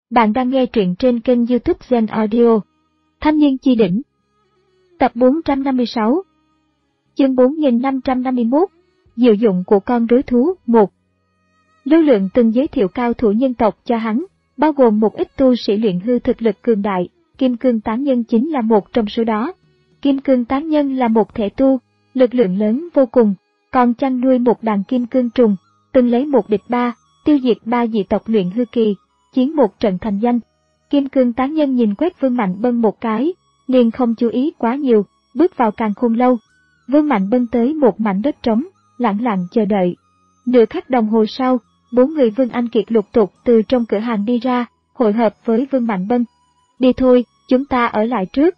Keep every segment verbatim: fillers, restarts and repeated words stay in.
Bạn đang nghe truyện trên kênh YouTube Zen Audio. Thanh niên chi đỉnh. Tập bốn trăm năm mươi sáu. Chương bốn nghìn năm trăm năm mươi mốt. Diệu dụng của con rối thú. một. Lưu Lượng từng giới thiệu cao thủ nhân tộc cho hắn, bao gồm một ít tu sĩ luyện hư thực lực cường đại. Kim Cương Tán Nhân chính là một trong số đó. Kim Cương Tán Nhân là một thể tu, lực lượng lớn vô cùng, còn chăn nuôi một đàn kim cương trùng, từng lấy một địch ba, tiêu diệt ba dị tộc luyện hư kỳ, chiến một trận thành danh. Kim Cương Tán Nhân nhìn quét Vương Mạnh Bân một cái, liền không chú ý quá nhiều, bước vào Càn Khôn Lâu. Vương Mạnh Bân tới một mảnh đất trống, lặng lặng chờ đợi. Nửa khắc đồng hồ sau, bốn người Vương Anh Kiệt lục tục từ trong cửa hàng đi ra, hội hợp với Vương Mạnh Bân. Đi thôi, chúng ta ở lại trước.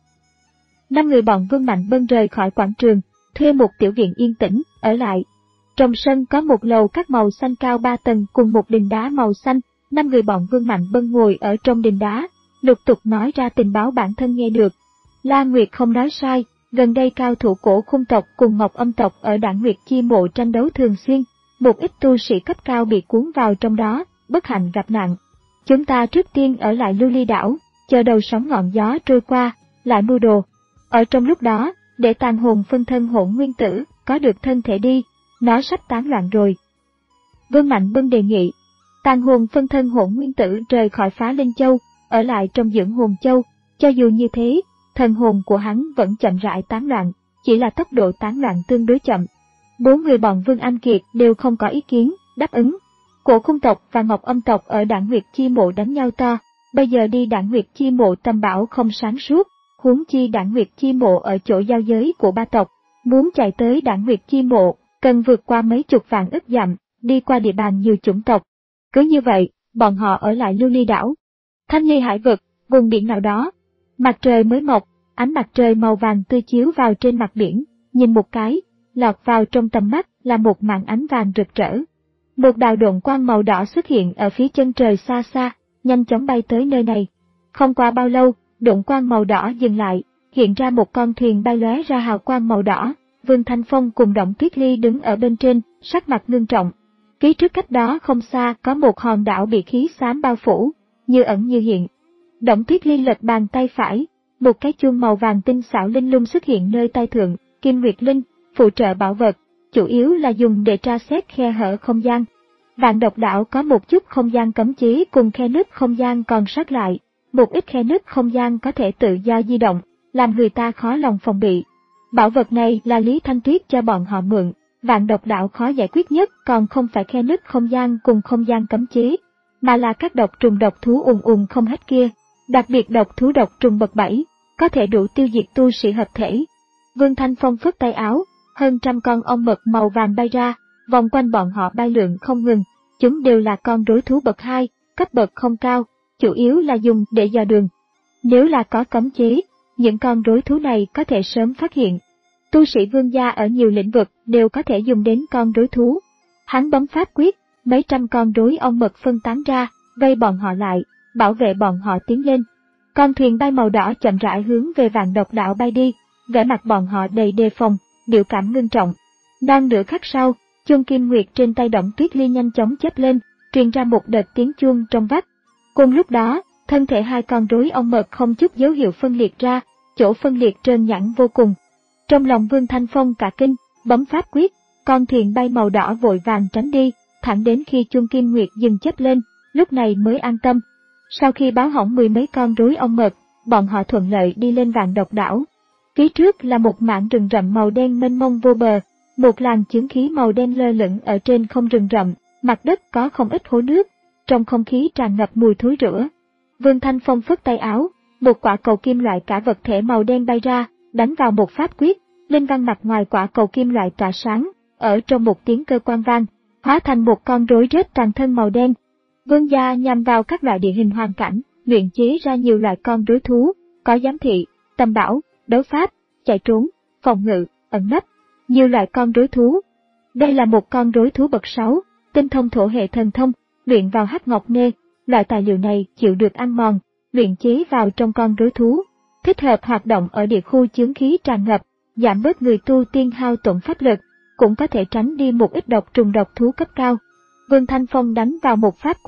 Năm người bọn Vương Mạnh Bân rời khỏi quảng trường, thuê một tiểu viện yên tĩnh, ở lại. Trong sân có một lầu các màu xanh cao ba tầng cùng một đình đá màu xanh. Năm người bọn Vương Mạnh Bân ngồi ở trong đình đá, lục tục nói ra tình báo bản thân nghe được. La Nguyệt không nói sai, gần đây cao thủ cổ khung tộc cùng Ngọc Âm tộc ở Đản Nguyệt Chi Mộ tranh đấu thường xuyên, một ít tu sĩ cấp cao bị cuốn vào trong đó, bất hạnh gặp nạn. Chúng ta trước tiên ở lại Lưu Ly đảo, chờ đầu sóng ngọn gió trôi qua, lại mưu đồ. Ở trong lúc đó, để tàn hồn phân thân Hỗn Nguyên Tử có được thân thể đi, nó sắp tán loạn rồi. Vương Mạnh Bân đề nghị. Tàn hồn phân thân Hỗn Nguyên Tử rời khỏi Phá Linh Châu, ở lại trong Dưỡng Hồn Châu. Cho dù như thế, thần hồn của hắn vẫn chậm rãi tán loạn, chỉ là tốc độ tán loạn tương đối chậm. Bốn người bọn Vương Anh Kiệt đều không có ý kiến, đáp ứng. Cổ Khung tộc và Ngọc Âm tộc ở Đản Nguyệt Chi Mộ đánh nhau to, bây giờ đi Đản Nguyệt Chi Mộ tầm bảo không sáng suốt, huống chi Đản Nguyệt Chi Mộ ở chỗ giao giới của ba tộc, muốn chạy tới Đản Nguyệt Chi Mộ, cần vượt qua mấy chục vạn ức dặm, đi qua địa bàn nhiều chủng tộc. Cứ như vậy, bọn họ ở lại Lưu Ly đảo. Thanh Ly hải vực, vùng biển nào đó. Mặt trời mới mọc, ánh mặt trời màu vàng tươi chiếu vào trên mặt biển, nhìn một cái, lọt vào trong tầm mắt là một màn ánh vàng rực rỡ. Một đạo độn quang màu đỏ xuất hiện ở phía chân trời xa xa, nhanh chóng bay tới nơi này. Không qua bao lâu, độn quang màu đỏ dừng lại, hiện ra một con thuyền bay lóe ra hào quang màu đỏ. Vương Thanh Phong cùng Động Tuyết Ly đứng ở bên trên, sắc mặt ngưng trọng. Phía trước cách đó không xa có một hòn đảo bị khí xám bao phủ, như ẩn như hiện. Động Tuyết Ly lật bàn tay phải, một cái chuông màu vàng tinh xảo linh lung xuất hiện nơi tay thượng, Kim Nguyệt Linh, phụ trợ bảo vật, chủ yếu là dùng để tra xét khe hở không gian. Vạn Độc đảo có một chút không gian cấm chế cùng khe nứt không gian còn sót lại, một ít khe nứt không gian có thể tự do di động, làm người ta khó lòng phòng bị. Bảo vật này là Lý Thanh Tuyết cho bọn họ mượn. Vạn Độc đảo khó giải quyết nhất còn không phải khe nứt không gian cùng không gian cấm chế, mà là các độc trùng độc thú ùn ùn không hết kia, đặc biệt độc thú độc trùng bậc bảy, có thể đủ tiêu diệt tu sĩ hợp thể. Vương Thanh Phong phất tay áo, hơn trăm con ong mật màu vàng bay ra, vòng quanh bọn họ bay lượn không ngừng, chúng đều là con rối thú bậc hai, cấp bậc không cao, chủ yếu là dùng để dò đường. Nếu là có cấm chế, những con rối thú này có thể sớm phát hiện. Tu sĩ vương gia ở nhiều lĩnh vực đều có thể dùng đến con rối thú. Hắn bấm pháp quyết, mấy trăm con rối ong mật phân tán ra, vây bọn họ lại, bảo vệ bọn họ tiến lên. Con thuyền bay màu đỏ chậm rãi hướng về Vạn Độc đảo bay đi, vẻ mặt bọn họ đầy đề phòng, biểu cảm ngưng trọng. Đang nửa khắc sau, chuông kim nguyệt trên tay Động Tuyết Ly nhanh chóng chớp lên, truyền ra một đợt tiếng chuông trong vách. Cùng lúc đó, thân thể hai con rối ong mật không chút dấu hiệu phân liệt ra, chỗ phân liệt trơn nhẵn vô cùng. Trong lòng Vương Thanh Phong cả kinh, bấm pháp quyết, con thuyền bay màu đỏ vội vàng tránh đi, thẳng đến khi chuông kim nguyệt dừng chớp lên, lúc này mới an tâm. Sau khi báo hỏng mười mấy con rối ong mật, bọn họ thuận lợi đi lên Vạn Độc đảo. Phía trước là một mảng rừng rậm màu đen mênh mông vô bờ, một làn chướng khí màu đen lơ lửng ở trên không rừng rậm, mặt đất có không ít hố nước, trong không khí tràn ngập mùi thối rữa. Vương Thanh Phong phất tay áo, một quả cầu kim loại cả vật thể màu đen bay ra, đánh vào một pháp quyết, linh văn mặt ngoài quả cầu kim loại tỏa sáng, ở trong một tiếng cơ quan vang, hóa thành một con rối rết toàn thân màu đen. Vương gia nhằm vào các loại địa hình hoàn cảnh, luyện chế ra nhiều loại con rối thú, có giám thị, tầm bảo, đấu pháp, chạy trốn, phòng ngự, ẩn nấp, nhiều loại con rối thú. Đây là một con rối thú bậc sáu, tinh thông thổ hệ thần thông, luyện vào hắc ngọc nê, loại tài liệu này chịu được ăn mòn, luyện chế vào trong con rối thú, thích hợp hoạt động ở địa khu chướng khí tràn ngập, giảm bớt người tu tiên hao tổn pháp lực, cũng có thể tránh đi một ít độc trùng độc thú cấp cao. Vương Thanh Phong đánh vào một pháp quyết,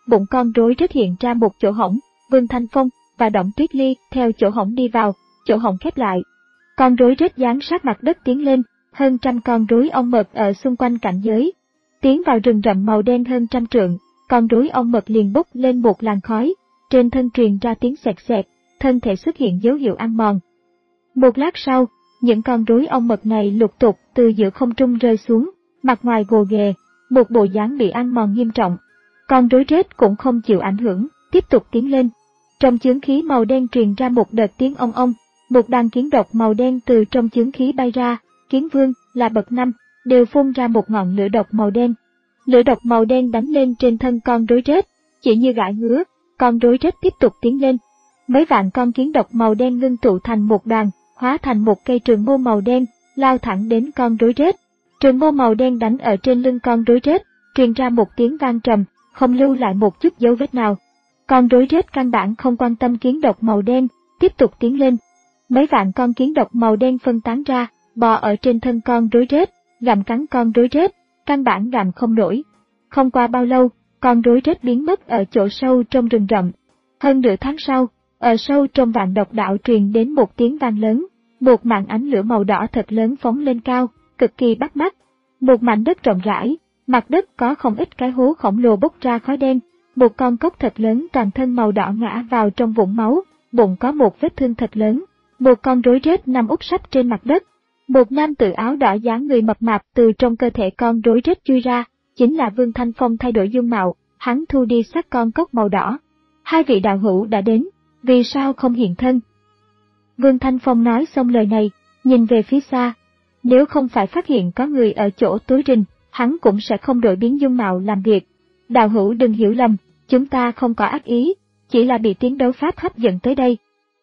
bụng con rối rết hiện ra một chỗ hổng, Vương Thanh Phong và Đổng Tuyết Ly theo chỗ hổng đi vào, chỗ hổng khép lại. Con rối rết dán sát mặt đất tiến lên, hơn trăm con rối ong mật ở xung quanh cảnh giới. Tiến vào rừng rậm màu đen hơn trăm trượng, con rối ong mật liền bốc lên một làn khói, trên thân truyền ra tiếng xẹt xẹt, thân thể xuất hiện dấu hiệu ăn mòn. Một lát sau, những con rối ong mật này lục tục từ giữa không trung rơi xuống, mặt ngoài gồ ghề, một bộ dáng bị ăn mòn nghiêm trọng. Con rối rết cũng không chịu ảnh hưởng, tiếp tục tiến lên. Trong chướng khí màu đen truyền ra một đợt tiếng ong ong, một đàn kiến độc màu đen từ trong chướng khí bay ra, kiến vương là bậc năm, đều phun ra một ngọn lửa độc màu đen. Lửa độc màu đen đánh lên trên thân con rối rết, chỉ như gãi ngứa, con rối rết tiếp tục tiến lên. Mấy vạn con kiến độc màu đen ngưng tụ thành một đoàn, hóa thành một cây trường mâu màu đen, lao thẳng đến con rối rết. Trường mâu màu đen đánh ở trên lưng con rối rết, truyền ra một tiếng vang trầm, không lưu lại một chút dấu vết nào. Con rối rết căn bản không quan tâm kiến độc màu đen, tiếp tục tiến lên. Mấy vạn con kiến độc màu đen phân tán ra, bò ở trên thân con rối rết, gặm cắn con rối rết, căn bản gặm không nổi. Không qua bao lâu, con rối rết biến mất ở chỗ sâu trong rừng rậm. Hơn nửa tháng sau, ở sâu trong vạn độc đạo truyền đến một tiếng vang lớn, một màn ánh lửa màu đỏ thật lớn phóng lên cao, cực kỳ bắt mắt. Một mảnh đất rộng rãi, mặt đất có không ít cái hố khổng lồ bốc ra khói đen, một con cóc thật lớn toàn thân màu đỏ ngã vào trong vũng máu, bụng có một vết thương thật lớn, một con rối rết nằm úp sấp trên mặt đất. Một nam tử áo đỏ dáng người mập mạp từ trong cơ thể con rối rết chui ra, chính là Vương Thanh Phong thay đổi dung mạo, hắn thu đi xác con cóc màu đỏ. Hai vị đạo hữu đã đến, vì sao không hiện thân? Vương Thanh Phong nói xong lời này, nhìn về phía xa. Nếu không phải phát hiện có người ở chỗ tối rình, hắn cũng sẽ không đổi biến dung mạo làm việc. Đạo hữu đừng hiểu lầm, chúng ta không có ác ý, chỉ là bị tiếng đấu pháp hấp dẫn tới đây.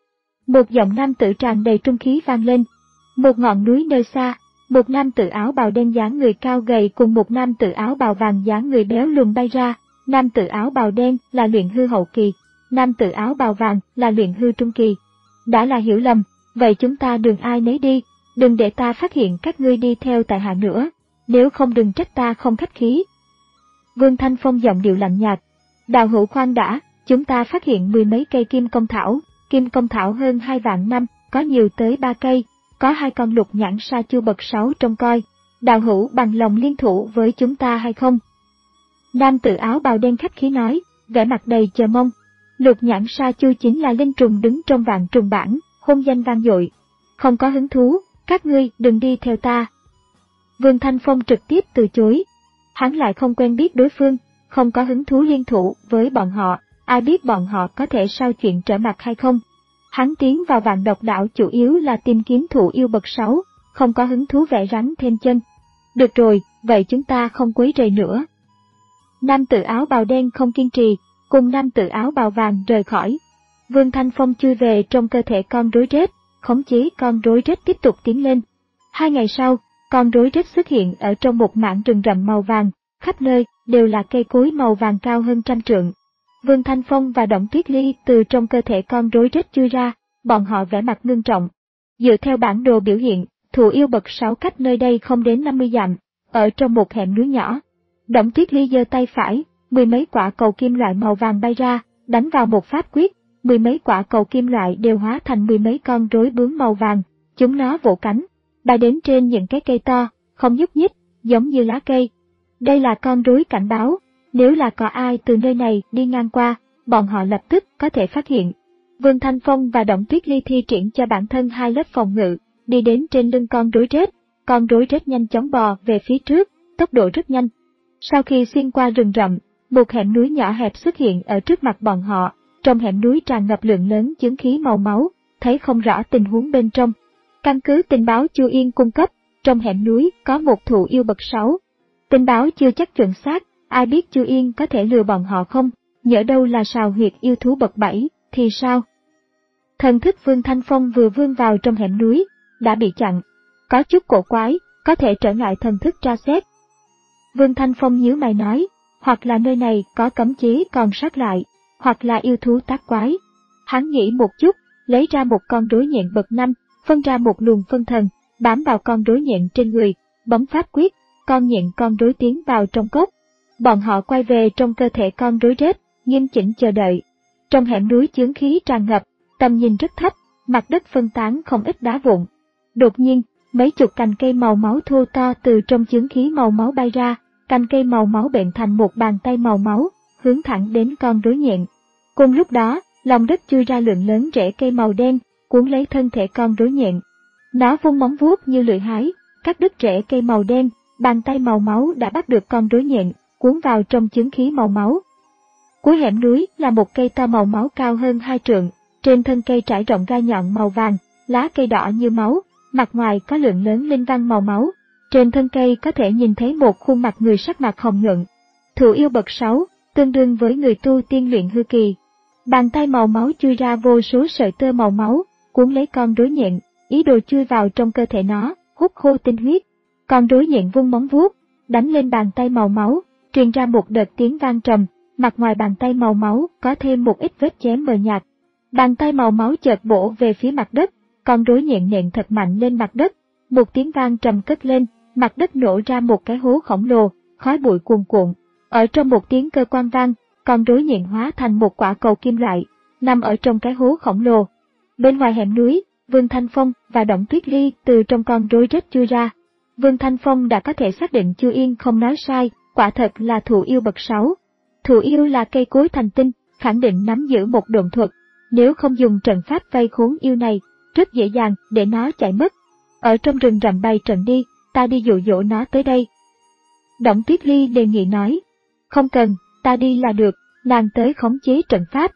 Một giọng nam tử tràn đầy trung khí vang lên. Một ngọn núi nơi xa, một nam tử áo bào đen dáng người cao gầy cùng một nam tử áo bào vàng dáng người béo lùn bay ra. Nam tử áo bào đen là luyện hư hậu kỳ, nam tử áo bào vàng là luyện hư trung kỳ. Đã là hiểu lầm, vậy chúng ta đường ai nấy đi, đừng để ta phát hiện các ngươi đi theo tại hạ nữa, nếu không đừng trách ta không khách khí. Vương Thanh Phong giọng điệu lạnh nhạt. Đạo hữu khoan đã, chúng ta phát hiện mười mấy cây kim công thảo, kim công thảo hơn hai vạn năm, có nhiều tới ba cây, có hai con lục nhãn sa chu bậc sáu trông coi. Đạo hữu bằng lòng liên thủ với chúng ta hay không? Nam tử áo bào đen khách khí nói, vẻ mặt đầy chờ mong. Lục nhãn sa chu chính là linh trùng đứng trong vạn trùng bảng, hung danh vang dội. Không có hứng thú, các ngươi đừng đi theo ta. Vương Thanh Phong trực tiếp từ chối. Hắn lại không quen biết đối phương, không có hứng thú liên thủ với bọn họ, ai biết bọn họ có thể sao chuyện trở mặt hay không. Hắn tiến vào vạn độc đạo chủ yếu là tìm kiếm thụ yêu bậc sáu, không có hứng thú vẽ rắn thêm chân. Được rồi, vậy chúng ta không quấy rầy nữa. Nam tử áo bào đen không kiên trì, cùng nam tử áo bào vàng rời khỏi. Vương Thanh Phong chui về trong cơ thể con rối rết, khống chế con rối rết tiếp tục tiến lên. Hai ngày sau, con rối rết xuất hiện ở trong một mảng rừng rậm màu vàng, khắp nơi đều là cây cối màu vàng cao hơn trăm trượng. Vương Thanh Phong và Đổng Tuyết Ly từ trong cơ thể con rối rết chui ra, bọn họ vẻ mặt ngưng trọng. Dựa theo bản đồ biểu hiện, thụ yêu bậc sáu cách nơi đây không đến năm mươi dặm, ở trong một hẻm núi nhỏ. Đổng Tuyết Ly giơ tay phải, mười mấy quả cầu kim loại màu vàng bay ra, đánh vào một pháp quyết, mười mấy quả cầu kim loại đều hóa thành mười mấy con rối bướm màu vàng, chúng nó vỗ cánh, bay đến trên những cái cây to, không nhúc nhích, giống như lá cây. Đây là con rối cảnh báo, nếu là có ai từ nơi này đi ngang qua, bọn họ lập tức có thể phát hiện. Vương Thanh Phong và Đổng Tuyết Ly thi triển cho bản thân hai lớp phòng ngự, đi đến trên lưng con rối rết, con rối rết nhanh chóng bò về phía trước, tốc độ rất nhanh. Sau khi xuyên qua rừng rậm, một hẻm núi nhỏ hẹp xuất hiện ở trước mặt bọn họ, trong hẻm núi tràn ngập lượng lớn chứng khí màu máu, thấy không rõ tình huống bên trong. Căn cứ tình báo Chu Yên cung cấp, trong hẻm núi có một thụ yêu bậc sáu. Tình báo chưa chắc chuẩn xác, ai biết Chu Yên có thể lừa bọn họ không, nhỡ đâu là sào huyệt yêu thú bậc bảy, thì sao? Thần thức Vương Thanh Phong vừa vươn vào trong hẻm núi, đã bị chặn. Có chút cổ quái, có thể trở ngại thần thức tra xét. Vương Thanh Phong nhíu mày nói, hoặc là nơi này có cấm chế còn sót lại, hoặc là yêu thú tác quái. Hắn nghĩ một chút, lấy ra một con rối nhện bậc năm, phân ra một luồng phân thần, bám vào con rối nhện trên người, bấm pháp quyết, con nhện con rối tiến vào trong cốc. Bọn họ quay về trong cơ thể con rối rết, nghiêm chỉnh chờ đợi. Trong hẻm núi chướng khí tràn ngập, tầm nhìn rất thấp, mặt đất phân tán không ít đá vụn. Đột nhiên, mấy chục cành cây màu máu thô to từ trong chướng khí màu máu bay ra, cành cây màu máu bệnh thành một bàn tay màu máu, hướng thẳng đến con rối nhện. Cùng lúc đó, lòng đất chui ra lượng lớn rễ cây màu đen, cuốn lấy thân thể con rối nhện. Nó vung móng vuốt như lưỡi hái, cắt đứt rễ cây màu đen, bàn tay màu máu đã bắt được con rối nhện, cuốn vào trong chướng khí màu máu. Cuối hẻm núi là một cây to màu máu cao hơn hai trượng, trên thân cây trải rộng gai nhọn màu vàng, lá cây đỏ như máu, mặt ngoài có lượng lớn linh văn màu máu. Trên thân cây có thể nhìn thấy một khuôn mặt người sắc mặt hồng nhuận. Thụ yêu bậc sáu, tương đương với người tu tiên luyện hư kỳ. Bàn tay màu máu chui ra vô số sợi tơ màu máu, cuốn lấy con rối nhện, ý đồ chui vào trong cơ thể nó, hút khô tinh huyết. Con rối nhện vung móng vuốt, đánh lên bàn tay màu máu, truyền ra một đợt tiếng vang trầm, mặt ngoài bàn tay màu máu có thêm một ít vết chém mờ nhạt. Bàn tay màu máu chợt bổ về phía mặt đất, con rối nhện nện thật mạnh lên mặt đất, một tiếng vang trầm cất lên, mặt đất nổ ra một cái hố khổng lồ, khói bụi cuồn cuộn. Ở trong một tiếng cơ quan vang, con rối nhện hóa thành một quả cầu kim loại, nằm ở trong cái hố khổng lồ. Bên ngoài hẻm núi, Vương Thanh Phong và Đổng Tuyết Ly từ trong con rối rết chui ra. Vương Thanh Phong đã có thể xác định Chu Yên không nói sai, quả thật là thụ yêu bậc sáu. Thụ yêu là cây cối thành tinh, khẳng định nắm giữ một độn thuật. Nếu không dùng trận pháp vây khốn yêu này, rất dễ dàng để nó chạy mất. Ở trong rừng rậm bày trận đi, ta đi dụ dỗ nó tới đây. Đổng Tuyết Ly đề nghị nói. Không cần, ta đi là được, nàng tới khống chế trận pháp.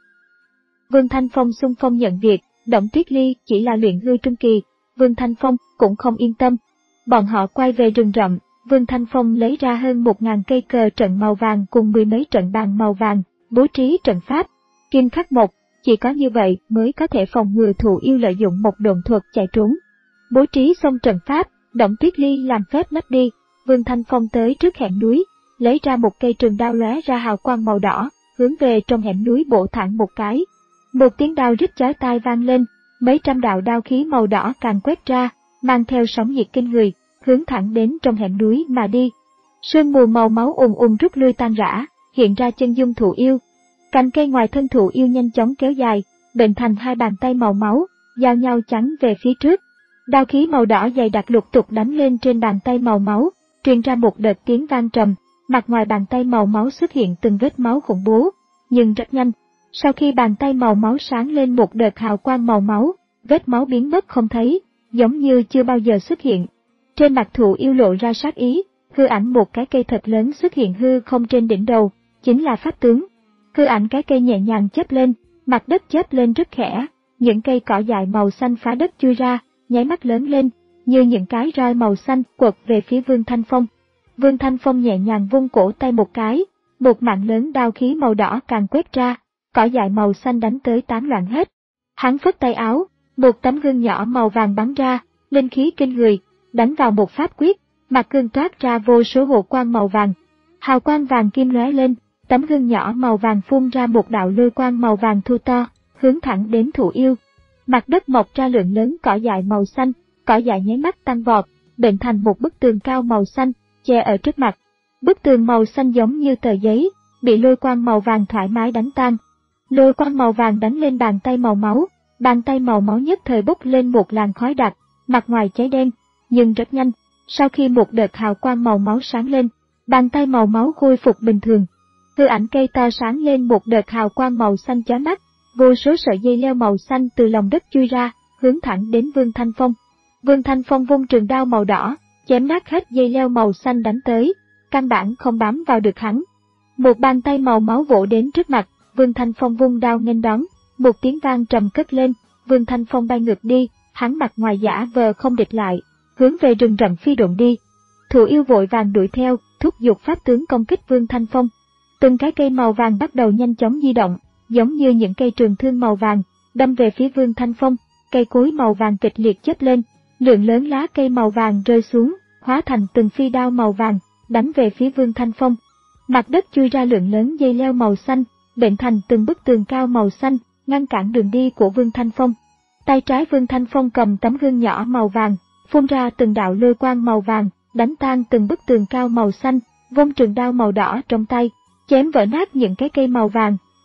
Vương Thanh Phong xung phong nhận việc, Đổng Tuyết Ly chỉ là luyện hư trung kỳ, Vương Thanh Phong cũng không yên tâm. Bọn họ quay về rừng rậm, Vương Thanh Phong lấy ra hơn một ngàn cây cờ trận màu vàng cùng mười mấy trận bàn màu vàng, bố trí trận pháp. Kim khắc một, chỉ có như vậy mới có thể phòng ngừa thụ yêu lợi dụng một độn thuật chạy trốn. Bố trí xong trận pháp, Đổng Tuyết Ly làm phép nấp đi, Vương Thanh Phong tới trước hẻm núi, lấy ra một cây trường đao lóe ra hào quang màu đỏ, hướng về trong hẻm núi bổ thẳng một cái. Một tiếng đao rít chói tai vang lên, mấy trăm đạo đao khí màu đỏ càng quét ra, mang theo sóng nhiệt kinh người, hướng thẳng đến trong hẻm núi mà đi. Sương mù màu máu ùn ùn rút lui tan rã, hiện ra chân dung thụ yêu. Cành cây ngoài thân thụ yêu nhanh chóng kéo dài, bệnh thành hai bàn tay màu máu, giao nhau chắn về phía trước. Đao khí màu đỏ dày đặc lục tục đánh lên trên bàn tay màu máu, truyền ra một đợt tiếng vang trầm, mặt ngoài bàn tay màu máu xuất hiện từng vết máu khủng bố, nhưng rất nhanh. Sau khi bàn tay màu máu sáng lên một đợt hào quang màu máu, vết máu biến mất không thấy, giống như chưa bao giờ xuất hiện. Trên mặt thụ yêu lộ ra sát ý, hư ảnh một cái cây thật lớn xuất hiện hư không trên đỉnh đầu, chính là pháp tướng. Hư ảnh cái cây nhẹ nhàng chớp lên, mặt đất chớp lên rất khẽ, những cây cỏ dại màu xanh phá đất chui ra, nháy mắt lớn lên, như những cái roi màu xanh quật về phía Vương Thanh Phong. Vương Thanh Phong nhẹ nhàng vung cổ tay một cái, một mạng lớn đao khí màu đỏ càng quét ra, cỏ dại màu xanh đánh tới tán loạn hết. Hắn phất tay áo, một tấm gương nhỏ màu vàng bắn ra, linh khí kinh người, đánh vào một pháp quyết, mặt gương toát ra vô số hồ quang màu vàng. Hào quang vàng kim lóe lên, tấm gương nhỏ màu vàng phun ra một đạo lôi quang màu vàng thu to, hướng thẳng đến thụ yêu. Mặt đất mọc ra lượng lớn cỏ dại màu xanh, cỏ dại nháy mắt tăng vọt, bệnh thành một bức tường cao màu xanh, che ở trước mặt. Bức tường màu xanh giống như tờ giấy, bị lôi quang màu vàng thoải mái đánh tan. Lôi quang màu vàng đánh lên bàn tay màu máu, bàn tay màu máu nhất thời bốc lên một làn khói đặc, mặt ngoài cháy đen, nhưng rất nhanh, sau khi một đợt hào quang màu máu sáng lên, bàn tay màu máu khôi phục bình thường. Hư ảnh cây to sáng lên một đợt hào quang màu xanh chói mắt, vô số sợi dây leo màu xanh từ lòng đất chui ra, hướng thẳng đến Vương Thanh Phong. Vương Thanh Phong vung trường đao màu đỏ, chém nát hết dây leo màu xanh đánh tới, căn bản không bám vào được hắn. Một bàn tay màu máu vỗ đến trước mặt, Vương Thanh Phong vung đao nghênh đón, một tiếng vang trầm cất lên, Vương Thanh Phong bay ngược đi, hắn mặt ngoài giả vờ không địch lại, hướng về rừng rậm phi độn đi. Thụ yêu vội vàng đuổi theo, thúc giục pháp tướng công kích Vương Thanh Phong. Từng cái cây màu vàng bắt đầu nhanh chóng di động, giống như những cây trường thương màu vàng, đâm về phía Vương Thanh Phong. Cây cối màu vàng kịch liệt chớp lên, lượng lớn lá cây màu vàng rơi xuống, hóa thành từng phi đao màu vàng, đánh về phía Vương Thanh Phong. Mặt đất chui ra lượng lớn dây leo màu xanh, bệnh thành từng bức tường cao màu xanh, ngăn cản đường đi của Vương Thanh Phong. Tay trái Vương Thanh Phong cầm tấm gương nhỏ màu vàng, phun ra từng đạo lôi quang màu vàng, đánh tan từng bức tường cao màu xanh, vung trường đao màu đỏ trong tay, chém vỡ nát những cái cây màu vàng,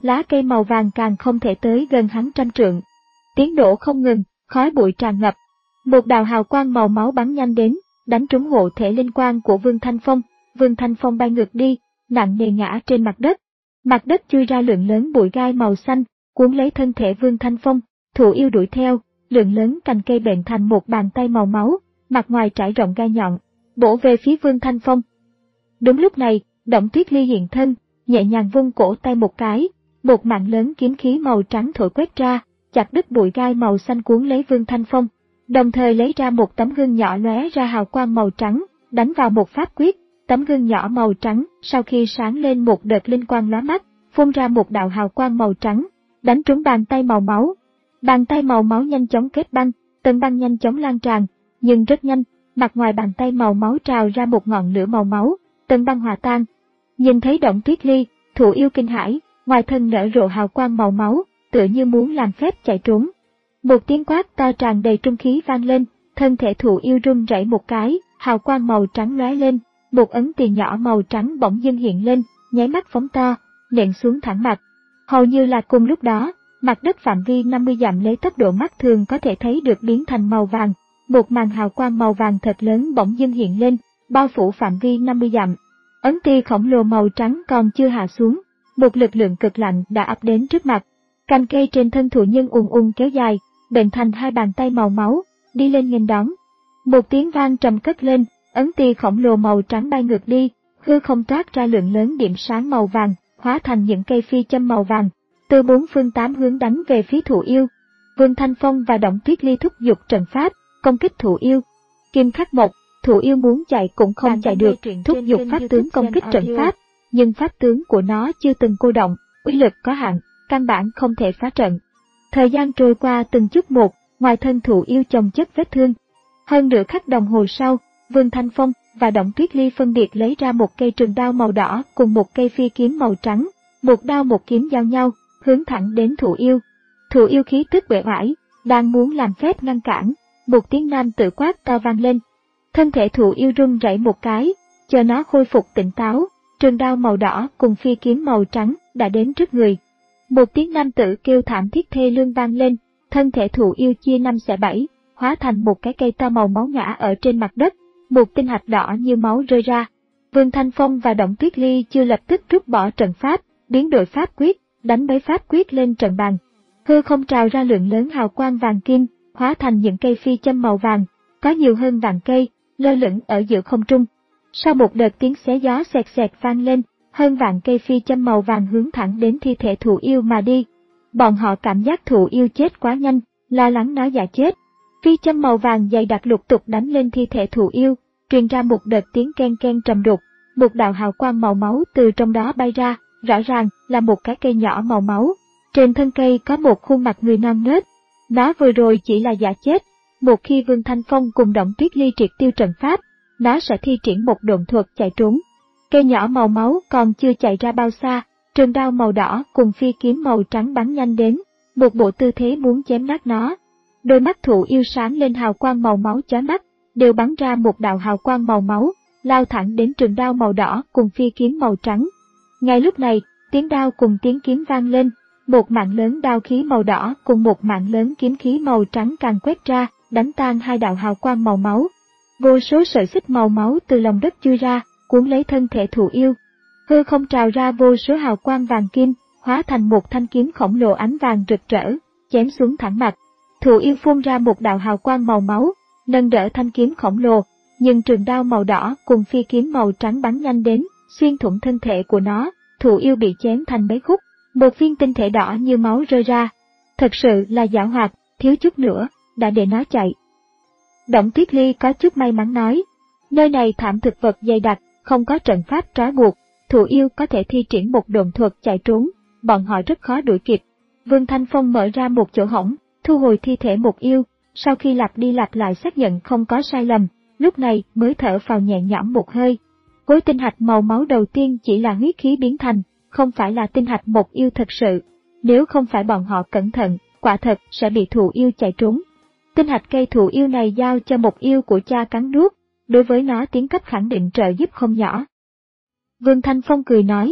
lá cây màu vàng càng không thể tới gần hắn trăm trượng. Tiếng nổ không ngừng, khói bụi tràn ngập. Một đạo hào quang màu máu bắn nhanh đến, đánh trúng hộ thể linh quang của Vương Thanh Phong. Vương Thanh Phong bay ngược đi, nặng nề ngã trên mặt đất. Mặt đất chui ra lượng lớn bụi gai màu xanh, cuốn lấy thân thể Vương Thanh Phong. Thụ yêu đuổi theo, lượng lớn cành cây bệnh thành một bàn tay màu máu, mặt ngoài trải rộng gai nhọn, bổ về phía Vương Thanh Phong. Đúng lúc này, Động Tuyết Ly hiện thân, nhẹ nhàng vung cổ tay một cái, một mạng lớn kiếm khí màu trắng thổi quét ra, chặt đứt bụi gai màu xanh cuốn lấy Vương Thanh Phong, đồng thời lấy ra một tấm gương nhỏ lóe ra hào quang màu trắng, đánh vào một pháp quyết. Tấm gương nhỏ màu trắng sau khi sáng lên một đợt linh quang lóa mắt, phun ra một đạo hào quang màu trắng, đánh trúng bàn tay màu máu. Bàn tay màu máu nhanh chóng kết băng, tầng băng nhanh chóng lan tràn, nhưng rất nhanh, mặt ngoài bàn tay màu máu trào ra một ngọn lửa màu máu, tầng băng hòa tan. Nhìn thấy Động Tuyết Ly, Thụ yêu kinh hãi, ngoài thân nở rộ hào quang màu máu, tựa như muốn làm phép chạy trốn. Một tiếng quát to tràn đầy trung khí vang lên, thân thể Thụ yêu run rẩy một cái, hào quang màu trắng lóe lên, một ấn tiền nhỏ màu trắng bỗng dưng hiện lên, nháy mắt phóng to, nện xuống thẳng mặt. Hầu như là cùng lúc đó, mặt đất phạm vi năm mươi dặm lấy tốc độ mắt thường có thể thấy được biến thành màu vàng, một màn hào quang màu vàng thật lớn bỗng dưng hiện lên, bao phủ phạm vi năm mươi dặm. Ấn ti khổng lồ màu trắng còn chưa hạ xuống, một lực lượng cực lạnh đã ập đến trước mặt. Cành cây trên thân thụ nhân ùn ùn kéo dài, bệnh thành hai bàn tay màu máu, đi lên nghênh đón. Một tiếng vang trầm cất lên, ấn ti khổng lồ màu trắng bay ngược đi, hư không toát ra lượng lớn điểm sáng màu vàng, hóa thành những cây phi châm màu vàng, từ bốn phương tám hướng đánh về phía Thụ yêu. Vương Thanh Phong và Động Tuyết Ly thúc giục trận pháp, công kích Thụ yêu. Kim khắc một, Thụ yêu muốn chạy cũng không chạy được, thúc giục pháp tướng công kích trận pháp, nhưng pháp tướng của nó chưa từng cô động, uy lực có hạn, căn bản không thể phá trận. Thời gian trôi qua từng chút một, ngoài thân Thụ yêu chồng chất vết thương. Hơn nửa khắc đồng hồ sau, Vương Thanh Phong và Động Tuyết Ly phân biệt lấy ra một cây trường đao màu đỏ cùng một cây phi kiếm màu trắng, một đao một kiếm giao nhau, hướng thẳng đến Thụ yêu. Thụ yêu khí tức uể oải, đang muốn làm phép ngăn cản, một tiếng nam tự quát to vang lên. Thân thể Thụ yêu run rẩy một cái, chờ nó khôi phục tỉnh táo, trường đao màu đỏ cùng phi kiếm màu trắng đã đến trước người. Một tiếng nam tử kêu thảm thiết thê lương vang lên, thân thể Thụ yêu chia năm xẻ bảy, hóa thành một cái cây to màu máu ngã ở trên mặt đất, một tinh hạch đỏ như máu rơi ra. Vương Thanh Phong và Động Tuyết Ly chưa lập tức rút bỏ trận pháp, biến đổi pháp quyết, đánh bấy pháp quyết lên trận bàn. Hư không trào ra lượng lớn hào quang vàng kim, hóa thành những cây phi châm màu vàng, có nhiều hơn vàng cây, lơ lửng ở giữa không trung. Sau một đợt tiếng xé gió xẹt xẹt vang lên, hơn vạn cây phi châm màu vàng hướng thẳng đến thi thể Thụ yêu mà đi. Bọn họ cảm giác Thụ yêu chết quá nhanh, lo lắng nó giả chết. Phi châm màu vàng dày đặc lục tục đánh lên thi thể Thụ yêu, truyền ra một đợt tiếng ken ken trầm đục, một đạo hào quang màu máu từ trong đó bay ra, rõ ràng là một cái cây nhỏ màu máu. Trên thân cây có một khuôn mặt người non nớt. Nó vừa rồi chỉ là giả chết, một khi Vương Thanh Phong cùng Động Tuyết Ly triệt tiêu trận pháp, nó sẽ thi triển một độn thuật chạy trốn. Cây nhỏ màu máu còn chưa chạy ra bao xa, trường đao màu đỏ cùng phi kiếm màu trắng bắn nhanh đến, một bộ tư thế muốn chém nát nó. Đôi mắt Thụ yêu sáng lên hào quang màu máu chói mắt, đều bắn ra một đạo hào quang màu máu, lao thẳng đến trường đao màu đỏ cùng phi kiếm màu trắng. Ngay lúc này, tiếng đao cùng tiếng kiếm vang lên, một mạng lớn đao khí màu đỏ cùng một mạng lớn kiếm khí màu trắng càng quét ra, đánh tan hai đạo hào quang màu máu. Vô số sợi xích màu máu từ lòng đất chui ra, cuốn lấy thân thể Thụ yêu. Hư không trào ra vô số hào quang vàng kim, hóa thành một thanh kiếm khổng lồ ánh vàng rực rỡ, chém xuống thẳng mặt. Thụ yêu phun ra một đạo hào quang màu máu, nâng đỡ thanh kiếm khổng lồ, nhưng trường đao màu đỏ cùng phi kiếm màu trắng bắn nhanh đến, xuyên thủng thân thể của nó. Thụ yêu bị chém thành mấy khúc, một viên tinh thể đỏ như máu rơi ra. Thật sự là giảo hoạt, thiếu chút nữa đã để nó chạy. Động Tuyết Ly có chút may mắn nói, nơi này thảm thực vật dày đặc, không có trận pháp trói buộc, Thụ yêu có thể thi triển một độn thuật chạy trốn, bọn họ rất khó đuổi kịp. Vương Thanh Phong mở ra một chỗ hổng, thu hồi thi thể một yêu, sau khi lặp đi lặp lại xác nhận không có sai lầm, lúc này mới thở phào nhẹ nhõm một hơi. Khối tinh hạch màu máu đầu tiên chỉ là huyết khí biến thành, không phải là tinh hạch một yêu thật sự. Nếu không phải bọn họ cẩn thận, quả thật sẽ bị Thụ yêu chạy trốn. Tinh hạch cây Thụ yêu này giao cho một yêu của cha cắn nuốt, đối với nó tiến cấp khẳng định trợ giúp không nhỏ. Vương Thanh Phong cười nói,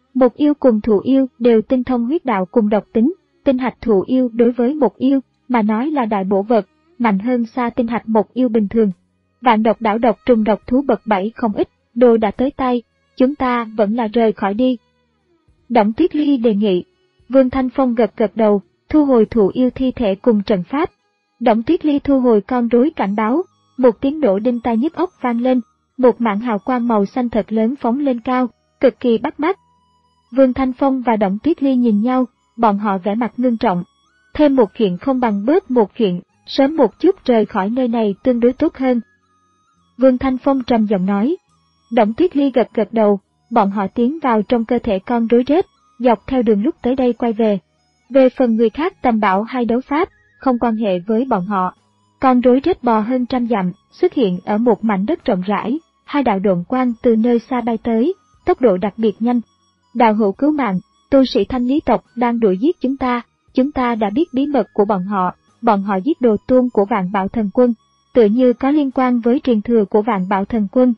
Một yêu cùng thù yêu đều tinh thông huyết đạo cùng độc tính, tinh hạch thù yêu đối với một yêu mà nói là đại bổ vật, mạnh hơn xa tinh hạch một yêu bình thường. Vạn độc đảo độc trùng độc thú bậc bảy không ít, đồ đã tới tay, chúng ta vẫn là rời khỏi đi. Đổng Tuyết Ly đề nghị. Vương Thanh Phong gật gật đầu, thu hồi thù yêu thi thể cùng trận pháp. Đổng Tuyết Ly thu hồi con rối cảnh báo, một tiếng nổ đinh tai nhức óc vang lên, một mảng hào quang màu xanh thật lớn phóng lên cao, cực kỳ bắt mắt. Vương Thanh Phong và Đổng Tuyết Ly nhìn nhau, bọn họ vẻ mặt ngưng trọng. Thêm một chuyện không bằng bớt một chuyện, sớm một chút rời khỏi nơi này tương đối tốt hơn. Vương Thanh Phong trầm giọng nói. Đổng Tuyết Ly gật gật đầu, bọn họ tiến vào trong cơ thể con rối rết, dọc theo đường lúc tới đây quay về. Về phần người khác tầm bảo hay đấu pháp, không quan hệ với bọn họ. Con rối rết bò hơn trăm dặm, xuất hiện ở một mảnh đất rộng rãi, hai đạo độn quang từ nơi xa bay tới, tốc độ đặc biệt nhanh. Đạo hữu cứu mạng, tu sĩ Thanh Lý tộc đang đuổi giết chúng ta, chúng ta đã biết bí mật của bọn họ, bọn họ giết đồ tuôn của Vạn Bạo Thần Quân, tựa như có liên quan với truyền thừa của Vạn Bạo Thần Quân.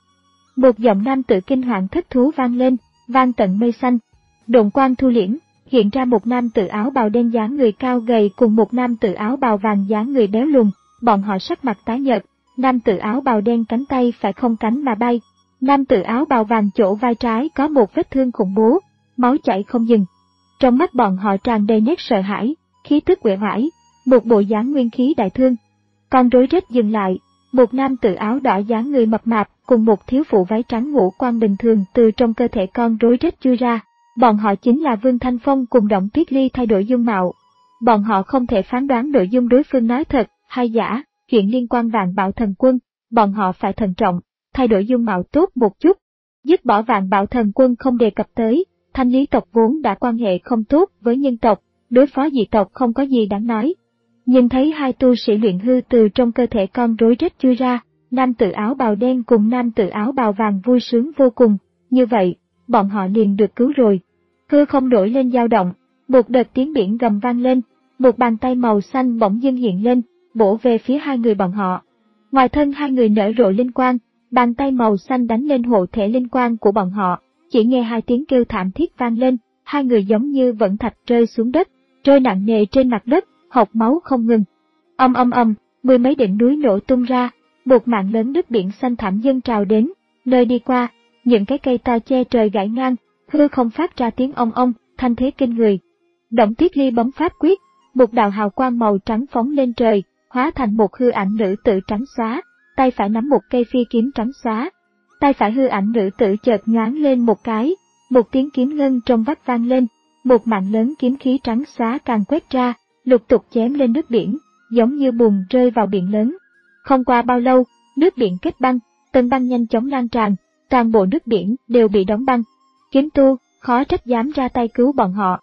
Một giọng nam tử kinh hoàng thất thú vang lên, vang tận mây xanh. Độn quang thu liễm, hiện ra một nam tử áo bào đen dáng người cao gầy cùng một nam tử áo bào vàng dáng người béo lùn, bọn họ sắc mặt tái nhợt, nam tử áo bào đen cánh tay phải không cánh mà bay, nam tử áo bào vàng chỗ vai trái có một vết thương khủng bố, máu chảy không dừng. Trong mắt bọn họ tràn đầy nét sợ hãi, khí tức uể oải, một bộ dáng nguyên khí đại thương. Con rối rết dừng lại, một nam tử áo đỏ dáng người mập mạp cùng một thiếu phụ váy trắng ngũ quan bình thường từ trong cơ thể con rối rết chui ra. Bọn họ chính là Vương Thanh Phong cùng Đổng Tuyết Ly thay đổi dung mạo. Bọn họ không thể phán đoán nội dung đối phương nói thật hay giả, chuyện liên quan Vạn Bạo Thần Quân, bọn họ phải thận trọng, thay đổi dung mạo tốt một chút. Dứt bỏ Vạn Bạo Thần Quân không đề cập tới, Thanh Lý tộc vốn đã quan hệ không tốt với nhân tộc, đối phó dị tộc không có gì đáng nói. Nhìn thấy hai tu sĩ luyện hư từ trong cơ thể con rối rết chui ra, nam tử áo bào đen cùng nam tử áo bào vàng vui sướng vô cùng, như vậy, bọn họ liền được cứu rồi. Hư không nổi lên dao động, một đợt tiếng biển gầm vang lên, một bàn tay màu xanh bỗng dưng hiện lên, bổ về phía hai người bọn họ. Ngoài thân hai người nở rộ linh quang, bàn tay màu xanh đánh lên hộ thể linh quang của bọn họ, chỉ nghe hai tiếng kêu thảm thiết vang lên, hai người giống như vẫn thạch rơi xuống đất, rơi nặng nề trên mặt đất, hộc máu không ngừng. Ầm ầm ầm, mười mấy đỉnh núi nổ tung ra, một mảng lớn nước biển xanh thẳm dâng trào đến, nơi đi qua, những cái cây to che trời gãy ngang, hư không phát ra tiếng ong ong, thanh thế kinh người. Đổng Tuyết Ly bấm pháp quyết, một đạo hào quang màu trắng phóng lên trời, hóa thành một hư ảnh nữ tử trắng xóa, tay phải nắm một cây phi kiếm trắng xóa. Tay phải hư ảnh nữ tử chợt nhoáng lên một cái, một tiếng kiếm ngân trong vắt vang lên, một mạng lớn kiếm khí trắng xóa càng quét ra, lục tục chém lên nước biển, giống như bùn rơi vào biển lớn. Không qua bao lâu, nước biển kết băng, tầng băng nhanh chóng lan tràn, toàn bộ nước biển đều bị đóng băng. Kiếm tu, khó trách dám ra tay cứu bọn họ.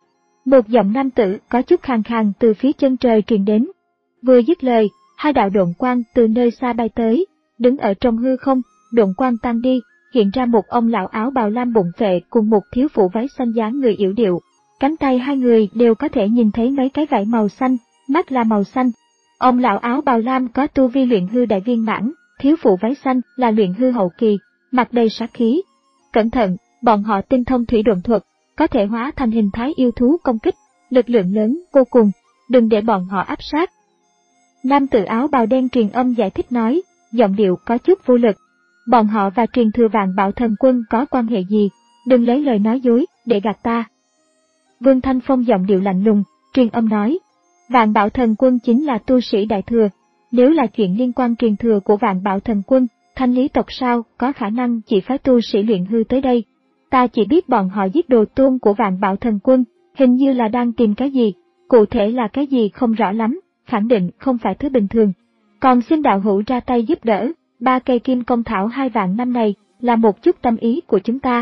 Một giọng nam tử có chút khàn khàn từ phía chân trời truyền đến. Vừa dứt lời, hai đạo độn quang từ nơi xa bay tới, đứng ở trong hư không, độn quang tan đi, hiện ra một ông lão áo bào lam bụng phệ cùng một thiếu phụ váy xanh dáng người yểu điệu. Cánh tay hai người đều có thể nhìn thấy mấy cái vảy màu xanh, mắt là màu xanh. Ông lão áo bào lam có tu vi luyện hư đại viên mãn, thiếu phụ váy xanh là luyện hư hậu kỳ, mặt đầy sát khí. Cẩn thận, bọn họ tinh thông thủy độn thuật, có thể hóa thành hình thái yêu thú công kích, lực lượng lớn vô cùng, đừng để bọn họ áp sát. Nam tử áo bào đen truyền âm giải thích nói, giọng điệu có chút vô lực. Bọn họ và truyền thừa Vạn Bạo Thần Quân có quan hệ gì, đừng lấy lời nói dối để gạt ta. Vương Thanh Phong giọng điệu lạnh lùng, truyền âm nói, Vạn Bạo Thần Quân chính là tu sĩ đại thừa, nếu là chuyện liên quan truyền thừa của Vạn Bạo Thần Quân, Thanh Lý tộc sao có khả năng chỉ phái tu sĩ luyện hư tới đây. Ta chỉ biết bọn họ giết đồ tôn của Vạn Bạo Thần Quân, hình như là đang tìm cái gì, cụ thể là cái gì không rõ lắm, khẳng định không phải thứ bình thường. Còn xin đạo hữu ra tay giúp đỡ, ba cây kim công thảo hai vạn năm này là một chút tâm ý của chúng ta.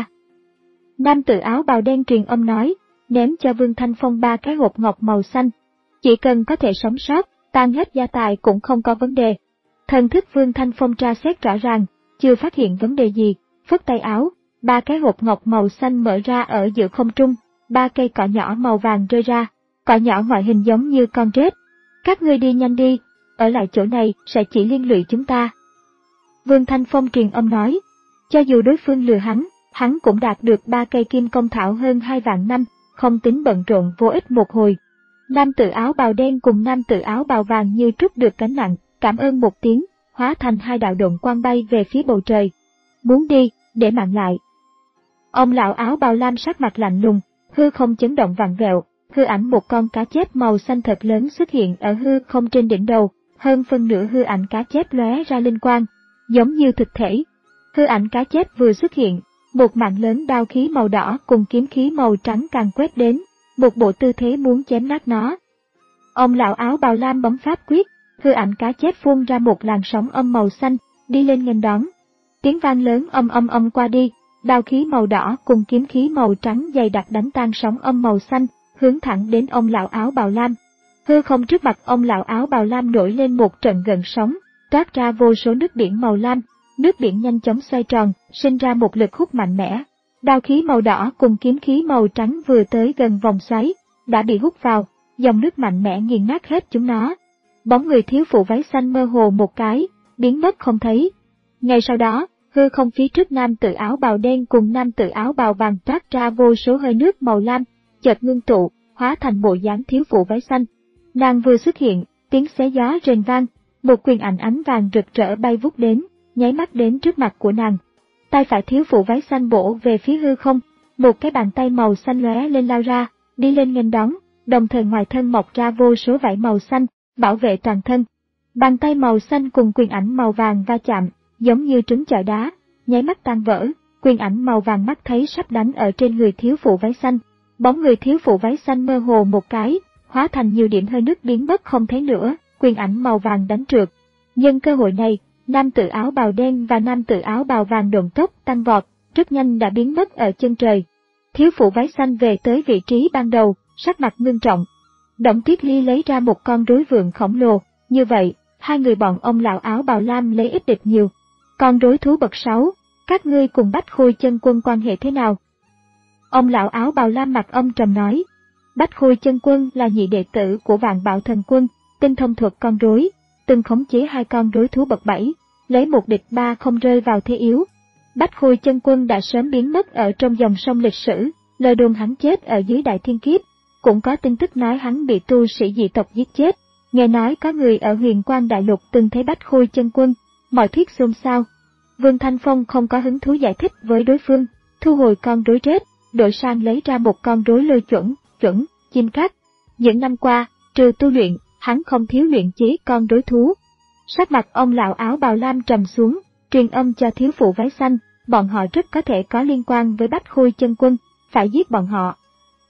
Nam tử áo bào đen truyền âm nói, ném cho Vương Thanh Phong ba cái hộp ngọc màu xanh. Chỉ cần có thể sống sót, tan hết gia tài cũng không có vấn đề. Thần thức Vương Thanh Phong tra xét rõ ràng, chưa phát hiện vấn đề gì, phất tay áo, ba cái hộp ngọc màu xanh mở ra ở giữa không trung, ba cây cỏ nhỏ màu vàng rơi ra, cỏ nhỏ ngoại hình giống như con rết. Các ngươi đi nhanh đi, ở lại chỗ này sẽ chỉ liên lụy chúng ta. Vương Thanh Phong truyền âm nói, cho dù đối phương lừa hắn, Hắn cũng đạt được ba cây kim công thảo hơn hai vạn năm, không tính bận rộn vô ích một hồi. Nam tử áo bào đen cùng nam tử áo bào vàng như trút được gánh nặng, cảm ơn một tiếng, hóa thành hai đạo độn quang bay về phía bầu trời. Muốn đi, để mạng lại. Ông lão áo bào lam sắc mặt lạnh lùng, hư không chấn động vặn vẹo, hư ảnh một con cá chép màu xanh thật lớn xuất hiện ở hư không trên đỉnh đầu, hơn phân nửa hư ảnh cá chép lóe ra linh quang, giống như thực thể. Hư ảnh cá chép vừa xuất hiện, một mạng lớn đao khí màu đỏ cùng kiếm khí màu trắng càng quét đến, một bộ tư thế muốn chém nát nó. Ông lão áo bào lam bấm pháp quyết, hư ảnh cá chép phun ra một làn sóng âm màu xanh, đi lên nghênh đón. Tiếng vang lớn âm âm âm qua đi, đao khí màu đỏ cùng kiếm khí màu trắng dày đặc đánh tan sóng âm màu xanh, hướng thẳng đến ông lão áo bào lam. Hư không trước mặt ông lão áo bào lam nổi lên một trận gợn sóng, toát ra vô số nước biển màu lam, nước biển nhanh chóng xoay tròn, sinh ra một lực hút mạnh mẽ. Đao khí màu đỏ cùng kiếm khí màu trắng vừa tới gần vòng xoáy, đã bị hút vào, dòng nước mạnh mẽ nghiền nát hết chúng nó. Bóng người thiếu phụ váy xanh mơ hồ một cái, biến mất không thấy. Ngay sau đó, hư không phía trước nam tử áo bào đen cùng nam tử áo bào vàng toát ra vô số hơi nước màu lam, chợt ngưng tụ, hóa thành bộ dáng thiếu phụ váy xanh. Nàng vừa xuất hiện, tiếng xé gió rền vang, một quyền ảnh ánh vàng rực rỡ bay vút đến, nháy mắt đến trước mặt của nàng. Tay phải thiếu phụ váy xanh bổ về phía hư không, một cái bàn tay màu xanh lóe lên lao ra, đi lên nghênh đón, đồng thời ngoài thân mọc ra vô số vảy màu xanh, bảo vệ toàn thân. Bàn tay màu xanh cùng quyền ảnh màu vàng va chạm, giống như trứng chọi đá, nháy mắt tan vỡ, quyền ảnh màu vàng mắt thấy sắp đánh ở trên người thiếu phụ váy xanh. Bóng người thiếu phụ váy xanh mơ hồ một cái, hóa thành nhiều điểm hơi nước biến mất không thấy nữa, quyền ảnh màu vàng đánh trượt. Nhân cơ hội này, nam tử áo bào đen và nam tử áo bào vàng độn tốc tăng vọt, rất nhanh đã biến mất ở chân trời. Thiếu phụ váy xanh về tới vị trí ban đầu, sắc mặt ngưng trọng. Động Tuyết Ly lấy ra một con rối vượn khổng lồ, như vậy, hai người bọn ông lão áo bào lam lấy ít địch nhiều. Con rối thú bậc sáu, các ngươi cùng Bách Khôi Chân Quân quan hệ thế nào? Ông lão áo bào lam mặt âm trầm nói. Bách Khôi Chân Quân là nhị đệ tử của Vạn Bạo Thần Quân, tinh thông thuật con rối, từng khống chế hai con rối thú bậc bảy, lấy một địch ba không rơi vào thế yếu. Bách Khôi Chân Quân đã sớm biến mất ở trong dòng sông lịch sử, lời đồn hắn chết ở dưới Đại Thiên Kiếp, cũng có tin tức nói hắn bị tu sĩ dị tộc giết chết. Nghe nói có người ở Huyền Quang Đại Lục từng thấy Bách Khôi Chân Quân, mọi thuyết xôn xao. Vương Thanh Phong không có hứng thú giải thích với đối phương, thu hồi con rối rết, đổi sang lấy ra một con rối lôi chuẩn, chuẩn, chim cát. Những năm qua, trừ tu luyện, hắn không thiếu luyện chế con rối thú. Sắc mặt ông lão áo bào lam trầm xuống, truyền âm cho thiếu phụ váy xanh, bọn họ rất có thể có liên quan với Bách Khôi Chân Quân, phải giết bọn họ.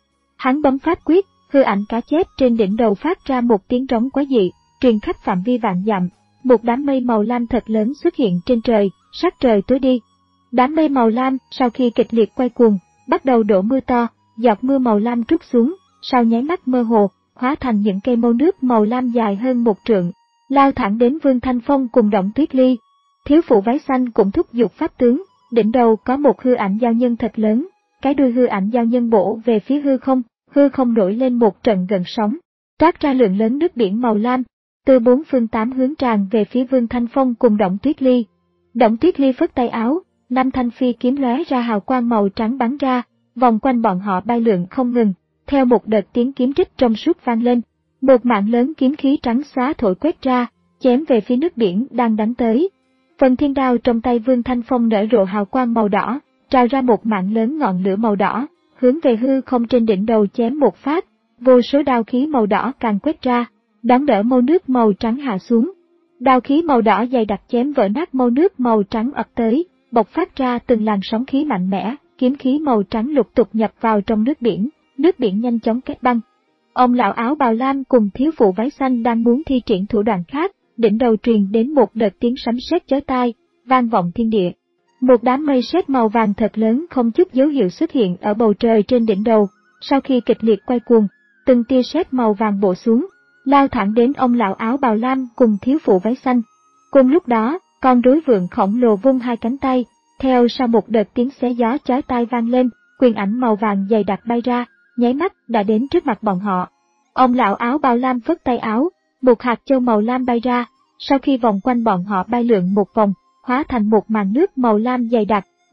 Hắn bấm pháp quyết, hư ảnh cá chép trên đỉnh đầu phát ra một tiếng rống quái dị, truyền khắp phạm vi vạn dặm. Một đám mây màu lam thật lớn xuất hiện trên trời, sắc trời tối đi. Đám mây màu lam sau khi kịch liệt quay cuồng, bắt đầu đổ mưa to, giọt mưa màu lam trút xuống, sau nháy mắt mơ hồ, hóa thành những cây mâu nước màu lam dài hơn một trượng, lao thẳng đến Vương Thanh Phong cùng Động Tuyết Ly. Thiếu phụ váy xanh cũng thúc giục pháp tướng, đỉnh đầu có một hư ảnh giao nhân thật lớn, cái đuôi hư ảnh giao nhân bổ về phía hư không, hư không nổi lên một trận gần sóng, toát ra lượng lớn nước biển màu lam, từ bốn phương tám hướng tràn về phía Vương Thanh Phong cùng Động Tuyết Ly. Động Tuyết Ly phất tay áo, năm thanh phi kiếm lóe ra hào quang màu trắng bắn ra, vòng quanh bọn họ bay lượn không ngừng, theo một đợt tiếng kiếm rít trong suốt vang lên, một mạng lớn kiếm khí trắng xóa thổi quét ra, chém về phía nước biển đang đánh tới. Phần thiên đao trong tay Vương Thanh Phong nở rộ hào quang màu đỏ, trào ra một mạng lớn ngọn lửa màu đỏ, hướng về hư không trên đỉnh đầu chém một phát, vô số đao khí màu đỏ càng quét ra, đón đỡ mâu nước màu trắng hạ xuống. Đao khí màu đỏ dày đặc chém vỡ nát mâu nước màu trắng ập tới, bộc phát ra từng làn sóng khí mạnh mẽ, kiếm khí màu trắng lục tục nhập vào trong nước biển, nước biển nhanh chóng kết băng. Ông lão áo bào lam cùng thiếu phụ váy xanh đang muốn thi triển thủ đoạn khác, đỉnh đầu truyền đến một đợt tiếng sấm sét chói tai, vang vọng thiên địa. Một đám mây sét màu vàng thật lớn không chút dấu hiệu xuất hiện ở bầu trời trên đỉnh đầu, sau khi kịch liệt quay cuồng, từng tia sét màu vàng bổ xuống, lao thẳng đến ông lão áo bào lam cùng thiếu phụ váy xanh. Cùng lúc đó, con rối vượn khổng lồ vung hai cánh tay, theo sau một đợt tiếng xé gió chói tai vang lên, quyền ảnh màu vàng dày đặc bay ra, nháy mắt đã đến trước mặt bọn họ. Ông lão áo bào lam phất tay áo, một hạt châu màu lam bay ra, sau khi vòng quanh bọn họ bay lượn một vòng, hóa thành một màn nước màu lam dày đặc,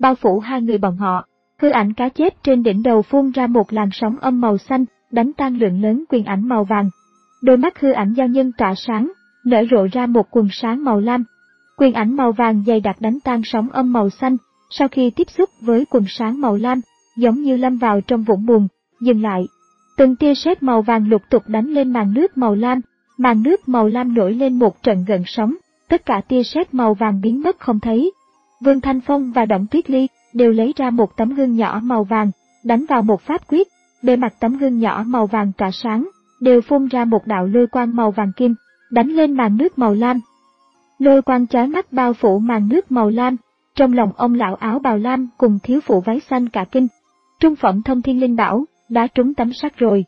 bao phủ hai người bọn họ. Hư ảnh cá chép trên đỉnh đầu phun ra một làn sóng âm màu xanh, đánh tan lượng lớn quyền ảnh màu vàng. Đôi mắt hư ảnh giao nhân tỏa sáng, nở rộ ra một quầng sáng màu lam. Quyền ảnh màu vàng dày đặc đánh tan sóng âm màu xanh, sau khi tiếp xúc với quầng sáng màu lam, giống như lâm vào trong vũng bùn, dừng lại. Từng tia sét màu vàng lục tục đánh lên màn nước màu lam, màn nước màu lam nổi lên một trận gợn sóng, tất cả tia sét màu vàng biến mất không thấy. Vương Thanh Phong và Đổng Tuyết Ly đều lấy ra một tấm gương nhỏ màu vàng, đánh vào một pháp quyết, bề mặt tấm gương nhỏ màu vàng tỏa sáng, đều phun ra một đạo lôi quang màu vàng kim, đánh lên màn nước màu lam. Lôi quang chói mắt bao phủ màn nước màu lam, trong lòng ông lão áo bào lam cùng thiếu phụ váy xanh cả kinh. Trung phẩm thông thiên linh bảo, đã trúng tấm sắt rồi.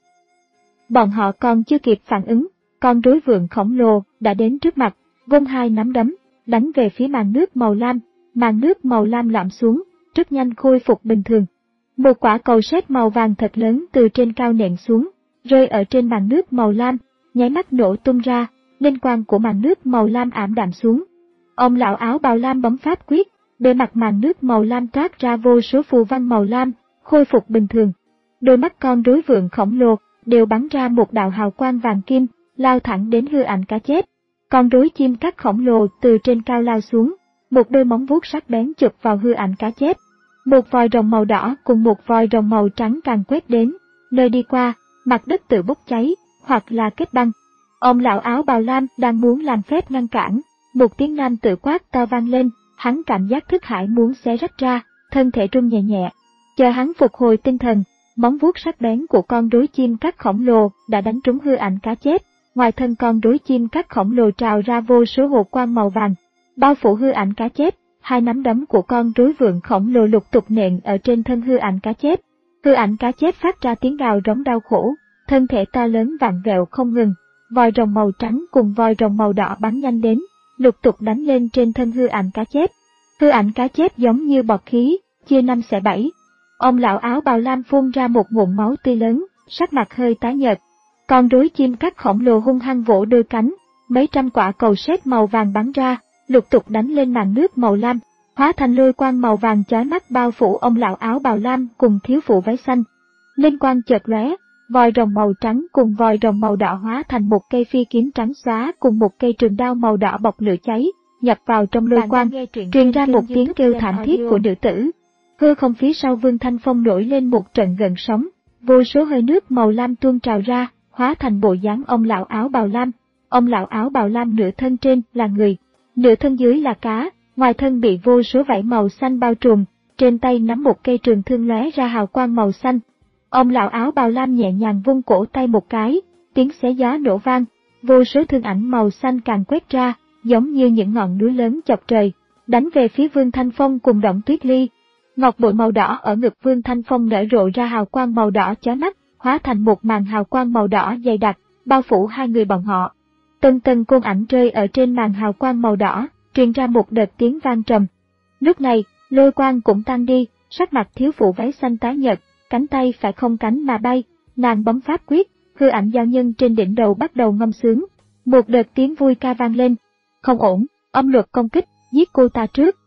Bọn họ còn chưa kịp phản ứng, con rối vượn khổng lồ đã đến trước mặt, vung hai nắm đấm, đánh về phía màn nước màu lam, màn nước màu lam lõm xuống, rất nhanh khôi phục bình thường. Một quả cầu sét màu vàng thật lớn từ trên cao nện xuống, rơi ở trên màn nước màu lam, nháy mắt nổ tung ra, linh quang của màn nước màu lam ảm đạm xuống. Ông lão áo bào lam bấm pháp quyết, bề mặt màn nước màu lam toát ra vô số phù văn màu lam, khôi phục bình thường. Đôi mắt con rối vượn khổng lồ đều bắn ra một đạo hào quang vàng kim, lao thẳng đến hư ảnh cá chép. Con rối chim cắt khổng lồ từ trên cao lao xuống, một đôi móng vuốt sắc bén chụp vào hư ảnh cá chép. Một vòi rồng màu đỏ cùng một vòi rồng màu trắng càng quét đến, nơi đi qua, mặt đất tự bốc cháy, hoặc là kết băng. Ông lão áo bào lam đang muốn làm phép ngăn cản, một tiếng nam tự quát to vang lên, hắn cảm giác thức hải muốn xé rách ra, thân thể run nhẹ nhẹ. Chờ hắn phục hồi tinh thần, móng vuốt sắc bén của con rối chim cắt khổng lồ đã đánh trúng hư ảnh cá chép, ngoài thân con rối chim cắt khổng lồ trào ra vô số hồ quang màu vàng, bao phủ hư ảnh cá chép. Hai nắm đấm của con rối vượn khổng lồ lục tục nện ở trên thân hư ảnh cá chép. Hư ảnh cá chép phát ra tiếng gào rống đau khổ, thân thể to lớn vặn vẹo không ngừng. Vòi rồng màu trắng cùng vòi rồng màu đỏ bắn nhanh đến, lục tục đánh lên trên thân hư ảnh cá chép. Hư ảnh cá chép giống như bọt khí, chia năm xẻ bảy. Ông lão áo bào lam phun ra một ngụm máu tươi lớn, sắc mặt hơi tái nhợt. Con rối chim cắt khổng lồ hung hăng vỗ đôi cánh, mấy trăm quả cầu sét màu vàng bắn ra, lục tục đánh lên màn nước màu lam, hóa thành lôi quang màu vàng chói mắt bao phủ ông lão áo bào lam cùng thiếu phụ váy xanh. Linh quang chợt lóe, vòi rồng màu trắng cùng vòi rồng màu đỏ hóa thành một cây phi kiếm trắng xóa cùng một cây trường đao màu đỏ bọc lửa cháy, nhập vào trong lôi quang, truyền ra một tiếng kêu thảm thiết của nữ tử. Hư không phía sau Vương Thanh Phong nổi lên một trận gợn sóng, vô số hơi nước màu lam tuôn trào ra, hóa thành bộ dáng ông lão áo bào lam. Ông lão áo bào lam nửa thân trên là người, nửa thân dưới là cá, ngoài thân bị vô số vảy màu xanh bao trùm, trên tay nắm một cây trường thương lóe ra hào quang màu xanh. Ông lão áo bào lam nhẹ nhàng vung cổ tay một cái, tiếng xé gió nổ vang, vô số thương ảnh màu xanh càng quét ra, giống như những ngọn núi lớn chọc trời, đánh về phía Vương Thanh Phong cùng Đổng Tuyết Ly. Ngọc bội màu đỏ ở ngực Vương Thanh Phong nở rộ ra hào quang màu đỏ chói mắt, hóa thành một màn hào quang màu đỏ dày đặc, bao phủ hai người bọn họ. Từng từng côn ảnh rơi ở trên màn hào quang màu đỏ, truyền ra một đợt tiếng vang trầm. Lúc này, lôi quang cũng tan đi, sắc mặt thiếu phụ váy xanh tái nhợt, cánh tay phải không cánh mà bay, nàng bấm pháp quyết, hư ảnh giao nhân trên đỉnh đầu bắt đầu ngâm sướng. Một đợt tiếng vui ca vang lên. Không ổn, âm luật công kích, giết cô ta trước.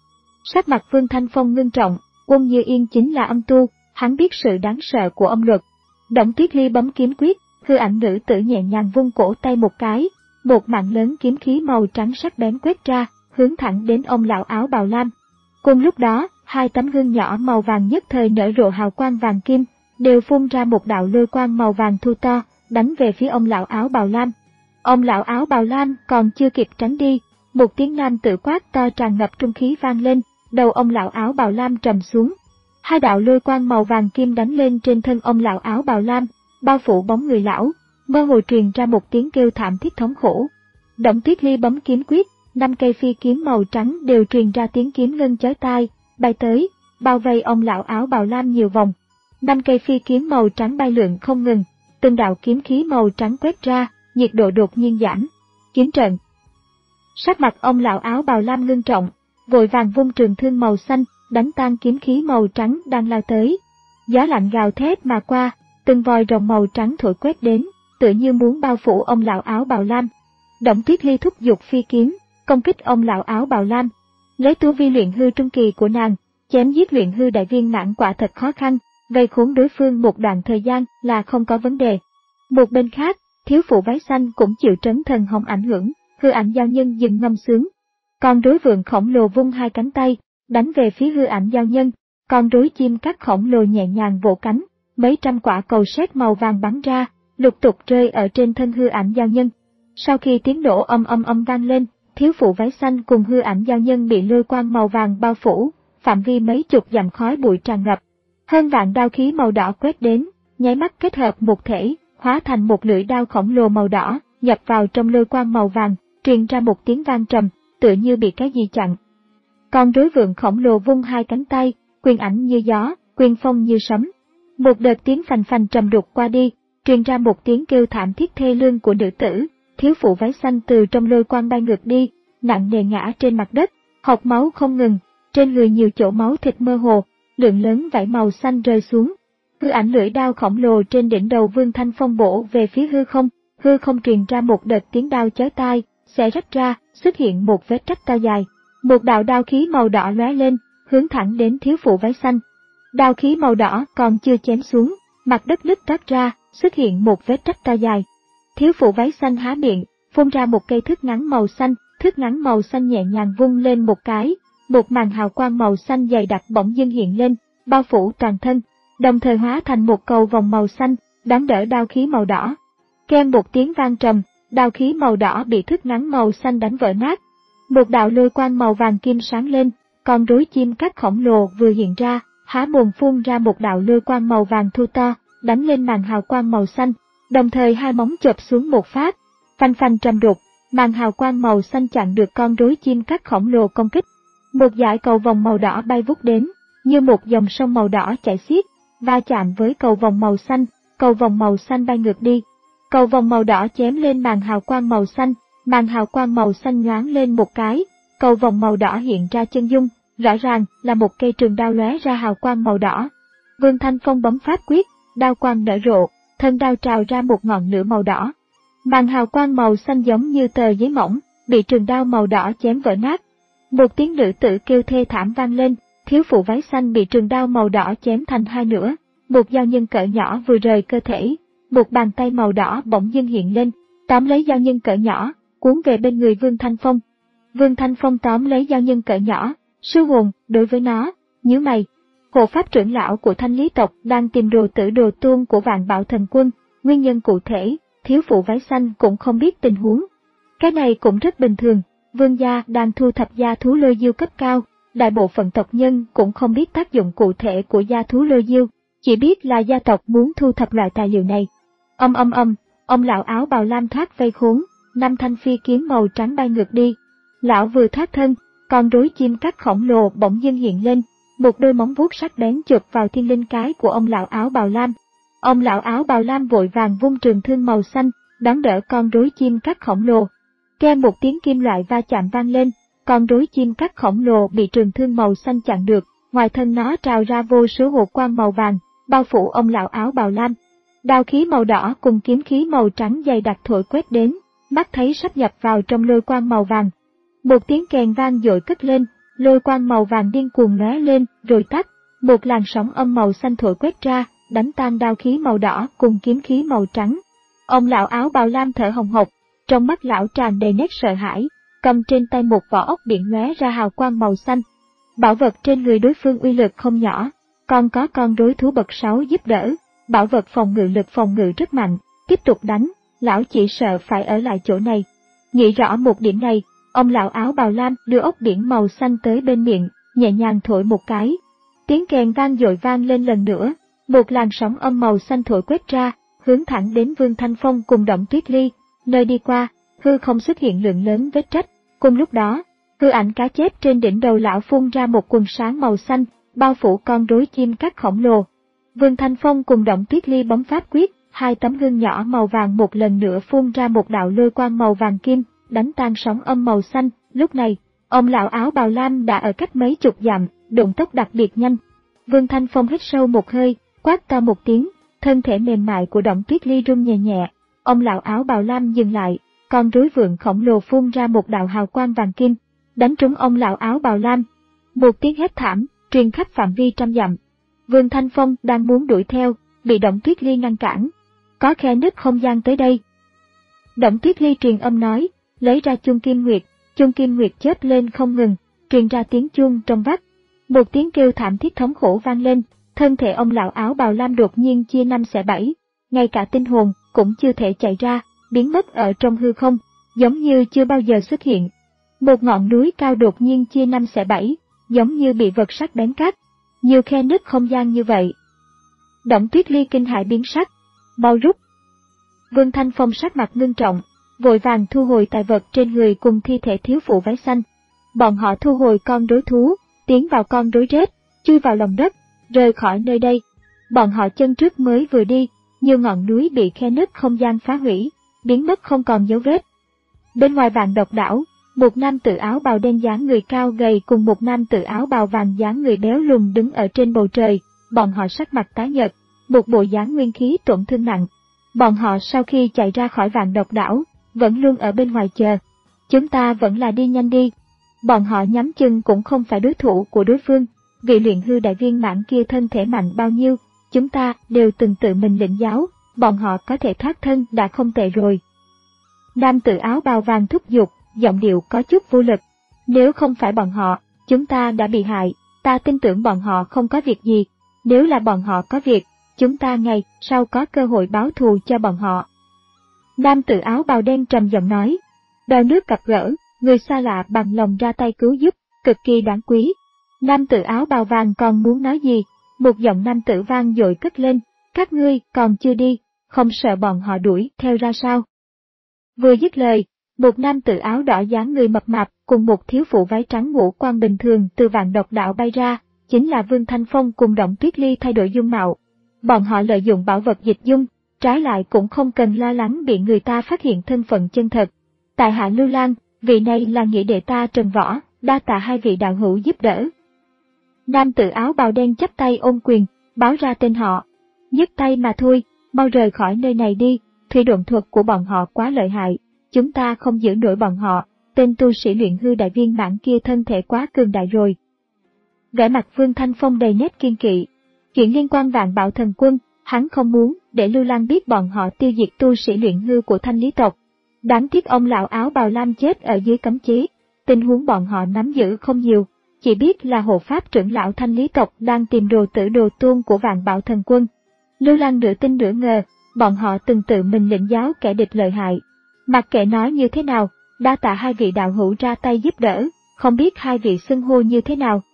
Sắc mặt Vương Thanh Phong ngưng trọng, Quân Như Yên chính là âm tu, hắn biết sự đáng sợ của âm luật. Đổng Tuyết Ly bấm kiếm quyết, hư ảnh nữ tử nhẹ nhàng vung cổ tay một cái, một mạng lớn kiếm khí màu trắng sắc bén quét ra, hướng thẳng đến ông lão áo bào lam. Cùng lúc đó, hai tấm gương nhỏ màu vàng nhất thời nở rộ hào quang vàng kim, đều phun ra một đạo lôi quang màu vàng thu to, đánh về phía ông lão áo bào lam. Ông lão áo bào lam còn chưa kịp tránh đi, một tiếng nam tự quát to tràn ngập trung khí vang lên, đầu ông lão áo bào lam trầm xuống. Hai đạo lôi quang màu vàng kim đánh lên trên thân ông lão áo bào lam, bao phủ bóng người lão, mơ hồ truyền ra một tiếng kêu thảm thiết thống khổ. Đổng Tuyết Ly bấm kiếm quyết, năm cây phi kiếm màu trắng đều truyền ra tiếng kiếm ngân chói tai, bay tới, bao vây ông lão áo bào lam nhiều vòng. Năm cây phi kiếm màu trắng bay lượn không ngừng, từng đạo kiếm khí màu trắng quét ra, nhiệt độ đột nhiên giảm. Kiếm trận. Sắc mặt ông lão áo bào lam ngưng trọng, vội vàng vung trường thương màu xanh, đánh tan kiếm khí màu trắng đang lao tới. Gió lạnh gào thét mà qua, từng vòi rồng màu trắng thổi quét đến, tựa như muốn bao phủ ông lão áo bào lam. Đổng Tuyết Ly thúc giục phi kiếm, công kích ông lão áo bào lam. Lấy tu vi luyện hư trung kỳ của nàng, Chém giết luyện hư đại viên mãn quả thật khó khăn, vây khốn đối phương một đoạn thời gian là không có vấn đề. Một bên khác, thiếu phụ váy xanh cũng chịu trấn thần hồng ảnh hưởng, hư ảnh giao nhân dừng ngâm sướng. Con rối vượn khổng lồ vung hai cánh tay, đánh về phía hư ảnh giao nhân, con rối chim cắt khổng lồ nhẹ nhàng vỗ cánh, mấy trăm quả cầu sét màu vàng bắn ra, lục tục rơi ở trên thân hư ảnh giao nhân. Sau khi tiếng nổ âm âm âm vang lên, thiếu phụ váy xanh cùng hư ảnh giao nhân bị lôi quang màu vàng bao phủ, phạm vi mấy chục dặm khói bụi tràn ngập. Hơn vạn đao khí màu đỏ quét đến, nháy mắt kết hợp một thể, hóa thành một lưỡi đao khổng lồ màu đỏ, nhập vào trong lôi quang màu vàng, truyền ra một tiếng vang trầm, tựa như bị cái gì chặn. Con rối vượn khổng lồ vung hai cánh tay, quyền ảnh như gió, quyền phong như sấm. Một đợt tiếng phành phành trầm đục qua đi, truyền ra một tiếng kêu thảm thiết thê lương của nữ tử. Thiếu phụ váy xanh từ trong lôi quang bay ngược đi, nặng nề ngã trên mặt đất, hộc máu không ngừng, trên người nhiều chỗ máu thịt mơ hồ, lượng lớn vảy màu xanh rơi xuống. Hư ảnh lưỡi đao khổng lồ trên đỉnh đầu Vương Thanh Phong bổ về phía hư không, hư không truyền ra một đợt tiếng đao chói tai, xé rách ra, xuất hiện một vết rách to dài. Một đạo đao khí màu đỏ lóe lên, hướng thẳng đến thiếu phụ váy xanh. Đao khí màu đỏ còn chưa chém xuống, mặt đất nứt toát ra, xuất hiện một vết rách to dài. Thiếu phụ váy xanh há miệng, phun ra một cây thước ngắn màu xanh, thước ngắn màu xanh nhẹ nhàng vung lên một cái, một màn hào quang màu xanh dày đặc bỗng dưng hiện lên, bao phủ toàn thân, đồng thời hóa thành một cầu vòng màu xanh, đón đỡ đao khí màu đỏ. Keng một tiếng vang trầm, đao khí màu đỏ bị thước ngắn màu xanh đánh vỡ nát. Một đạo lôi quang màu vàng kim sáng lên, con rối chim cắt khổng lồ vừa hiện ra, há mồm phun ra một đạo lôi quang màu vàng thu to, đánh lên màn hào quang màu xanh, đồng thời hai móng chộp xuống một phát, phanh phanh trầm đục, màn hào quang màu xanh chặn được con rối chim cắt khổng lồ công kích. Một dải cầu vòng màu đỏ bay vút đến, như một dòng sông màu đỏ chảy xiết, va chạm với cầu vòng màu xanh, cầu vòng màu xanh bay ngược đi. Cầu vòng màu đỏ chém lên màn hào quang màu xanh, màn hào quang màu xanh nhoáng lên một cái, cầu vòng màu đỏ hiện ra chân dung, rõ ràng là một cây trường đao lóe ra hào quang màu đỏ. Vương Thanh Phong bấm pháp quyết, đao quang nở rộ, thân đao trào ra một ngọn lửa màu đỏ. Màn hào quang màu xanh giống như tờ giấy mỏng, bị trường đao màu đỏ chém vỡ nát. Một tiếng nữ tử kêu thê thảm vang lên, thiếu phụ váy xanh bị trường đao màu đỏ chém thành hai nửa, một dao nhân cỡ nhỏ vừa rời cơ thể, một bàn tay màu đỏ bỗng dưng hiện lên, tóm lấy dao nhân cỡ nhỏ, cuốn về bên người Vương Thanh Phong. Vương Thanh Phong tóm lấy dao nhân cỡ nhỏ, sư hồn, đối với nó, nhíu mày. Hộ pháp trưởng lão của Thanh Lý tộc đang tìm đồ tử đồ tôn của Vạn Bảo Thần Quân, nguyên nhân cụ thể, thiếu phụ váy xanh cũng không biết tình huống. Cái này cũng rất bình thường, vương gia đang thu thập gia thú lôi diêu cấp cao, đại bộ phận tộc nhân cũng không biết tác dụng cụ thể của gia thú lôi diêu, chỉ biết là gia tộc muốn thu thập loại tài liệu này. Âm âm âm, ông lão áo bào lam thoát vây khốn, năm thanh phi kiếm màu trắng bay ngược đi. Lão vừa thoát thân, con rối chim cắt khổng lồ bỗng dưng hiện lên, một đôi móng vuốt sắc bén chụp vào thiên linh cái của ông lão áo bào lam. Ông lão áo bào lam vội vàng vung trường thương màu xanh, đón đỡ con rối chim cắt khổng lồ. Keng một tiếng kim loại va chạm vang lên, con rối chim cắt khổng lồ bị trường thương màu xanh chặn được, ngoài thân nó trào ra vô số hồ quang màu vàng, bao phủ ông lão áo bào lam. Đao khí màu đỏ cùng kiếm khí màu trắng dày đặc thổi quét đến, mắt thấy sắp nhập vào trong lôi quang màu vàng. Một tiếng kèn vang dội cất lên, lôi quang màu vàng điên cuồng lóe lên rồi tắt, một làn sóng âm màu xanh thổi quét ra, đánh tan đao khí màu đỏ cùng kiếm khí màu trắng. Ông lão áo bào lam thở hồng hộc, trong mắt lão tràn đầy nét sợ hãi, cầm trên tay một vỏ ốc biển lóe ra hào quang màu xanh. Bảo vật trên người đối phương uy lực không nhỏ, còn có con rối thú bậc sáu giúp đỡ, bảo vật phòng ngự lực phòng ngự rất mạnh, tiếp tục đánh, lão chỉ sợ phải ở lại chỗ này. Nghĩ rõ một điểm này, ông lão áo bào lam đưa ốc biển màu xanh tới bên miệng, nhẹ nhàng thổi một cái. Tiếng kèn vang dội vang lên lần nữa, một làn sóng âm màu xanh thổi quét ra, hướng thẳng đến Vương Thanh Phong cùng Động Tuyết Ly, nơi đi qua, hư không xuất hiện lượng lớn vết rách. Cùng lúc đó, hư ảnh cá chép trên đỉnh đầu lão phun ra một quần sáng màu xanh, bao phủ con rối chim cắt khổng lồ. Vương Thanh Phong cùng Động Tuyết Ly bấm pháp quyết, hai tấm gương nhỏ màu vàng một lần nữa phun ra một đạo lôi quang màu vàng kim, đánh tan sóng âm màu xanh. Lúc này, ông lão áo bào lam đã ở cách mấy chục dặm, động tốc đặc biệt nhanh. Vương Thanh Phong hít sâu một hơi, quát to một tiếng, thân thể mềm mại của Động Tuyết Ly rung nhẹ nhẹ. Ông lão áo bào lam dừng lại, con rối vượn khổng lồ phun ra một đạo hào quang vàng kim, đánh trúng ông lão áo bào lam. Một tiếng hét thảm, truyền khắp phạm vi trăm dặm. Vương Thanh Phong đang muốn đuổi theo, bị Động Tuyết Ly ngăn cản. Có khe nứt không gian tới đây. Động Tuyết Ly truyền âm nói, lấy ra chuông kim nguyệt, chuông kim nguyệt chớp lên không ngừng, truyền ra tiếng chuông trong vắt. Một tiếng kêu thảm thiết thống khổ vang lên, thân thể ông lão áo bào lam đột nhiên chia năm xẻ bảy, ngay cả tinh hồn cũng chưa thể chạy ra, biến mất ở trong hư không, giống như chưa bao giờ xuất hiện. Một ngọn núi cao đột nhiên chia năm xẻ bảy, giống như bị vật sắc bén cắt, nhiều khe nứt không gian như vậy. Động Tuyết Ly kinh hãi biến sắc, mau rút. Vương Thanh Phong sắc mặt ngưng trọng, vội vàng thu hồi tài vật trên người cùng thi thể thiếu phụ váy xanh. Bọn họ thu hồi con rối thú, tiến vào con rối rết, chui vào lòng đất, rời khỏi nơi đây. Bọn họ chân trước mới vừa đi, nhiều ngọn núi bị khe nứt không gian phá hủy, biến mất không còn dấu vết. Bên ngoài Vạn Độc đảo, một nam tử áo bào đen dáng người cao gầy cùng một nam tử áo bào vàng dáng người béo lùn đứng ở trên bầu trời, bọn họ sắc mặt tái nhợt, một bộ dáng nguyên khí tổn thương nặng. Bọn họ sau khi chạy ra khỏi Vạn Độc đảo, vẫn luôn ở bên ngoài chờ. Chúng ta vẫn là đi nhanh đi. Bọn họ nhắm chừng cũng không phải đối thủ của đối phương, vị luyện hư đại viên mãn kia thân thể mạnh bao nhiêu, chúng ta đều từng tự mình lĩnh giáo, bọn họ có thể thoát thân đã không tệ rồi. Nam tử áo bào vàng thúc giục, giọng điệu có chút vô lực. Nếu không phải bọn họ, chúng ta đã bị hại, ta tin tưởng bọn họ không có việc gì. Nếu là bọn họ có việc, chúng ta ngày sau có cơ hội báo thù cho bọn họ. Nam tử áo bào đen trầm giọng nói, đòi nước gặp gỡ, người xa lạ bằng lòng ra tay cứu giúp, cực kỳ đáng quý. Nam tử áo bào vàng còn muốn nói gì, một giọng nam tử vang dội cất lên, các ngươi còn chưa đi, không sợ bọn họ đuổi theo ra sao? Vừa dứt lời, một nam tử áo đỏ dáng người mập mạp cùng một thiếu phụ váy trắng ngũ quan bình thường từ Vạn Độc đảo bay ra, chính là Vương Thanh Phong cùng Động Tuyết Ly thay đổi dung mạo. Bọn họ lợi dụng bảo vật dịch dung, trái lại cũng không cần lo lắng bị người ta phát hiện thân phận chân thật. Tại hạ Lưu Lan, vị này là nghĩa đệ ta Trần Võ, đa tạ hai vị đạo hữu giúp đỡ. Nam tử áo bào đen chắp tay ôm quyền, báo ra tên họ. Nhấc tay mà thôi, mau rời khỏi nơi này đi, thủy độn thuật của bọn họ quá lợi hại, chúng ta không giữ nổi bọn họ, tên tu sĩ luyện hư đại viên mãn kia thân thể quá cường đại rồi. Vẻ mặt Vương Thanh Phong đầy nét kiên kỵ. Chuyện liên quan Vạn Bạo Thần Quân, hắn không muốn để Lưu Lan biết bọn họ tiêu diệt tu sĩ luyện hư của Thanh Lý tộc. Đáng tiếc ông lão áo bào lam chết ở dưới cấm chế, tình huống bọn họ nắm giữ không nhiều, chỉ biết là hộ pháp trưởng lão Thanh Lý tộc đang tìm đồ tử đồ tôn của Vạn Bạo Thần Quân. Lưu Lan nửa tin nửa ngờ, bọn họ từng tự mình lĩnh giáo kẻ địch lợi hại. Mặc kệ nói như thế nào, đa tạ hai vị đạo hữu ra tay giúp đỡ, không biết hai vị xưng hô như thế nào.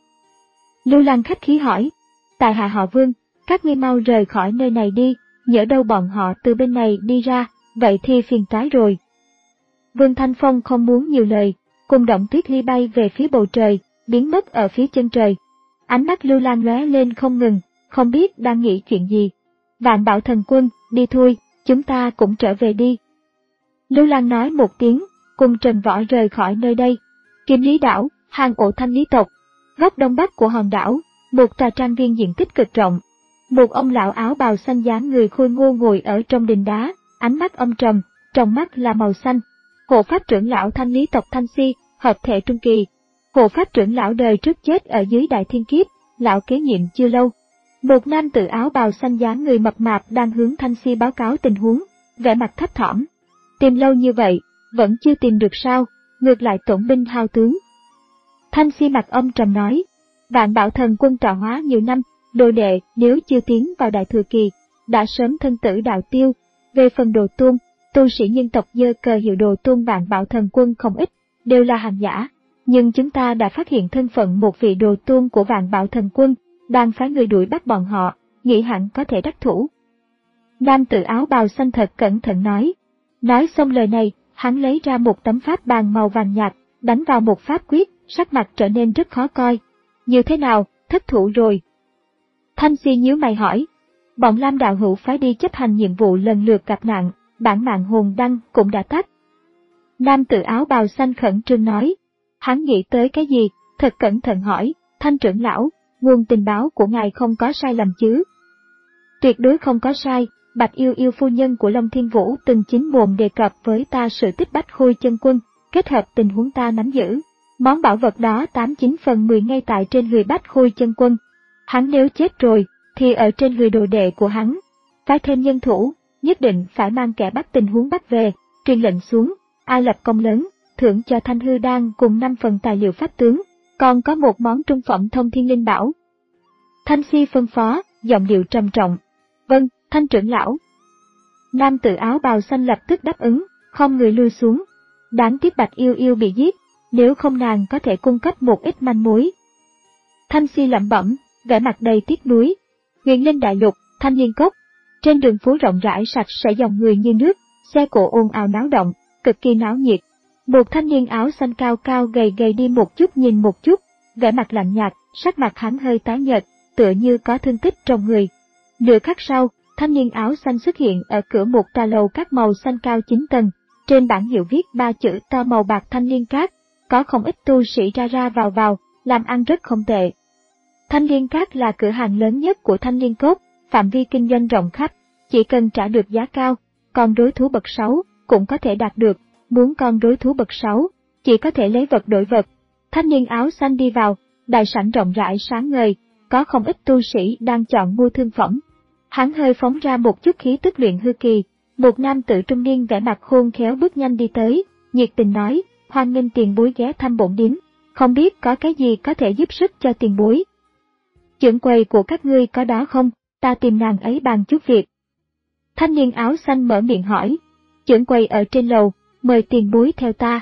Lưu Lan khách khí hỏi, tại hạ họ Vương, các ngươi mau rời khỏi nơi này đi, nhỡ đâu bọn họ từ bên này đi ra, vậy thì phiền toái rồi. Vương Thanh Phong không muốn nhiều lời, cùng Động Tuyết Ly bay về phía bầu trời, biến mất ở phía chân trời. Ánh mắt Lưu Lan lóe lên không ngừng, không biết đang nghĩ chuyện gì. Vạn Bạo Thần Quân, đi thôi, chúng ta cũng trở về đi. Lưu Lan nói một tiếng, cùng Trần Võ rời khỏi nơi đây. Kim Lý đảo, hang ổ Thanh Lý tộc, góc đông bắc của hòn đảo, một tòa trang viên diện tích cực rộng. Một ông lão áo bào xanh dáng người khôi ngô ngồi ở trong đình đá, ánh mắt âm trầm, trong mắt là màu xanh. Hộ pháp trưởng lão Thanh Lý tộc Thanh Si, hợp thể trung kỳ. Hộ pháp trưởng lão đời trước chết ở dưới Đại Thiên Kiếp, lão kế nhiệm chưa lâu. Một nam tử áo bào xanh dáng người mập mạp đang hướng Thanh Si báo cáo tình huống, vẻ mặt thấp thỏm. Tìm lâu như vậy, vẫn chưa tìm được sao, ngược lại tổn binh hao tướng. Thanh Si mặt âm trầm nói, Vạn Bạo Thần Quân trọ hóa nhiều năm, đồ đệ nếu chưa tiến vào Đại Thừa Kỳ, đã sớm thân tử đạo tiêu. Về phần đồ tôn, tu sĩ nhân tộc giơ cờ hiệu đồ tôn Vạn Bạo Thần Quân không ít, đều là hàng giả. Nhưng chúng ta đã phát hiện thân phận một vị đồ tôn của Vạn Bạo Thần Quân, đang phái người đuổi bắt bọn họ, nghĩ hẳn có thể đắc thủ. Nam tử áo bào xanh thật cẩn thận nói. Nói xong lời này, hắn lấy ra một tấm pháp bàn màu vàng nhạt, đánh vào một pháp quyết, sắc mặt trở nên rất khó coi. Như thế nào, thất thủ rồi? Thanh Si nhíu mày hỏi. Bọn Lam đạo hữu phái đi chấp hành nhiệm vụ lần lượt gặp nạn, bản mạng hồn đăng cũng đã tắt. Nam tử áo bào xanh khẩn trương nói. Hắn nghĩ tới cái gì, thật cẩn thận hỏi, Thanh trưởng lão, nguồn tình báo của ngài không có sai lầm chứ? Tuyệt đối không có sai, Bạch Yêu Yêu phu nhân của Long Thiên Vũ từng chính mồm đề cập với ta sự tích Bách Khôi chân quân, kết hợp tình huống ta nắm giữ. Món bảo vật đó tám chín phần mười ngay tại trên người Bách Khôi Chân Quân. Hắn nếu chết rồi, thì ở trên người đồ đệ của hắn. Phải thêm nhân thủ, nhất định phải mang kẻ bắt tình huống bắt về, truyền lệnh xuống, ai lập công lớn, thưởng cho Thanh Hư Đan cùng năm phần tài liệu pháp tướng, còn có một món trung phẩm thông thiên linh bảo. Thanh Si phân phó, giọng điệu trầm trọng. Vâng, Thanh trưởng lão. Nam tử áo bào xanh lập tức đáp ứng, không người lui xuống. Đáng tiếc Bạch Yêu Yêu bị giết, nếu không nàng có thể cung cấp một ít manh mối. Thanh Si lẩm bẩm, vẻ mặt đầy tiếc nuối. Huyền Linh Đại Lục, Thanh Liên Cốc. Trên đường phố rộng rãi sạch sẽ dòng người như nước, xe cộ ồn ào náo động, cực kỳ náo nhiệt. Một thanh niên áo xanh cao cao gầy gầy đi một chút nhìn một chút, vẻ mặt lạnh nhạt, sắc mặt hắn hơi tái nhợt, tựa như có thương tích trong người. Nửa khắc sau, thanh niên áo xanh xuất hiện ở cửa một tòa lầu các màu xanh cao chín tầng, trên bảng hiệu viết ba chữ to màu bạc Thanh Liên Các, có không ít tu sĩ ra ra vào vào, làm ăn rất không tệ. Thanh Liên Các là cửa hàng lớn nhất của Thanh Liên Cốc, phạm vi kinh doanh rộng khắp, chỉ cần trả được giá cao, con đối thú bậc sáu cũng có thể đạt được, muốn con đối thú bậc sáu, chỉ có thể lấy vật đổi vật. Thanh niên áo xanh đi vào, đại sảnh rộng rãi sáng ngời, có không ít tu sĩ đang chọn mua thương phẩm. Hắn hơi phóng ra một chút khí tức luyện hư kỳ, một nam tử trung niên vẻ mặt khôn khéo bước nhanh đi tới, nhiệt tình nói, hoan nghênh tiền bối ghé thăm bổn điếm, không biết có cái gì có thể giúp sức cho tiền bối. Trưởng quầy của các ngươi có đó không, ta tìm nàng ấy bàn chút việc. Thanh niên áo xanh mở miệng hỏi, trưởng quầy ở trên lầu, mời tiền bối theo ta.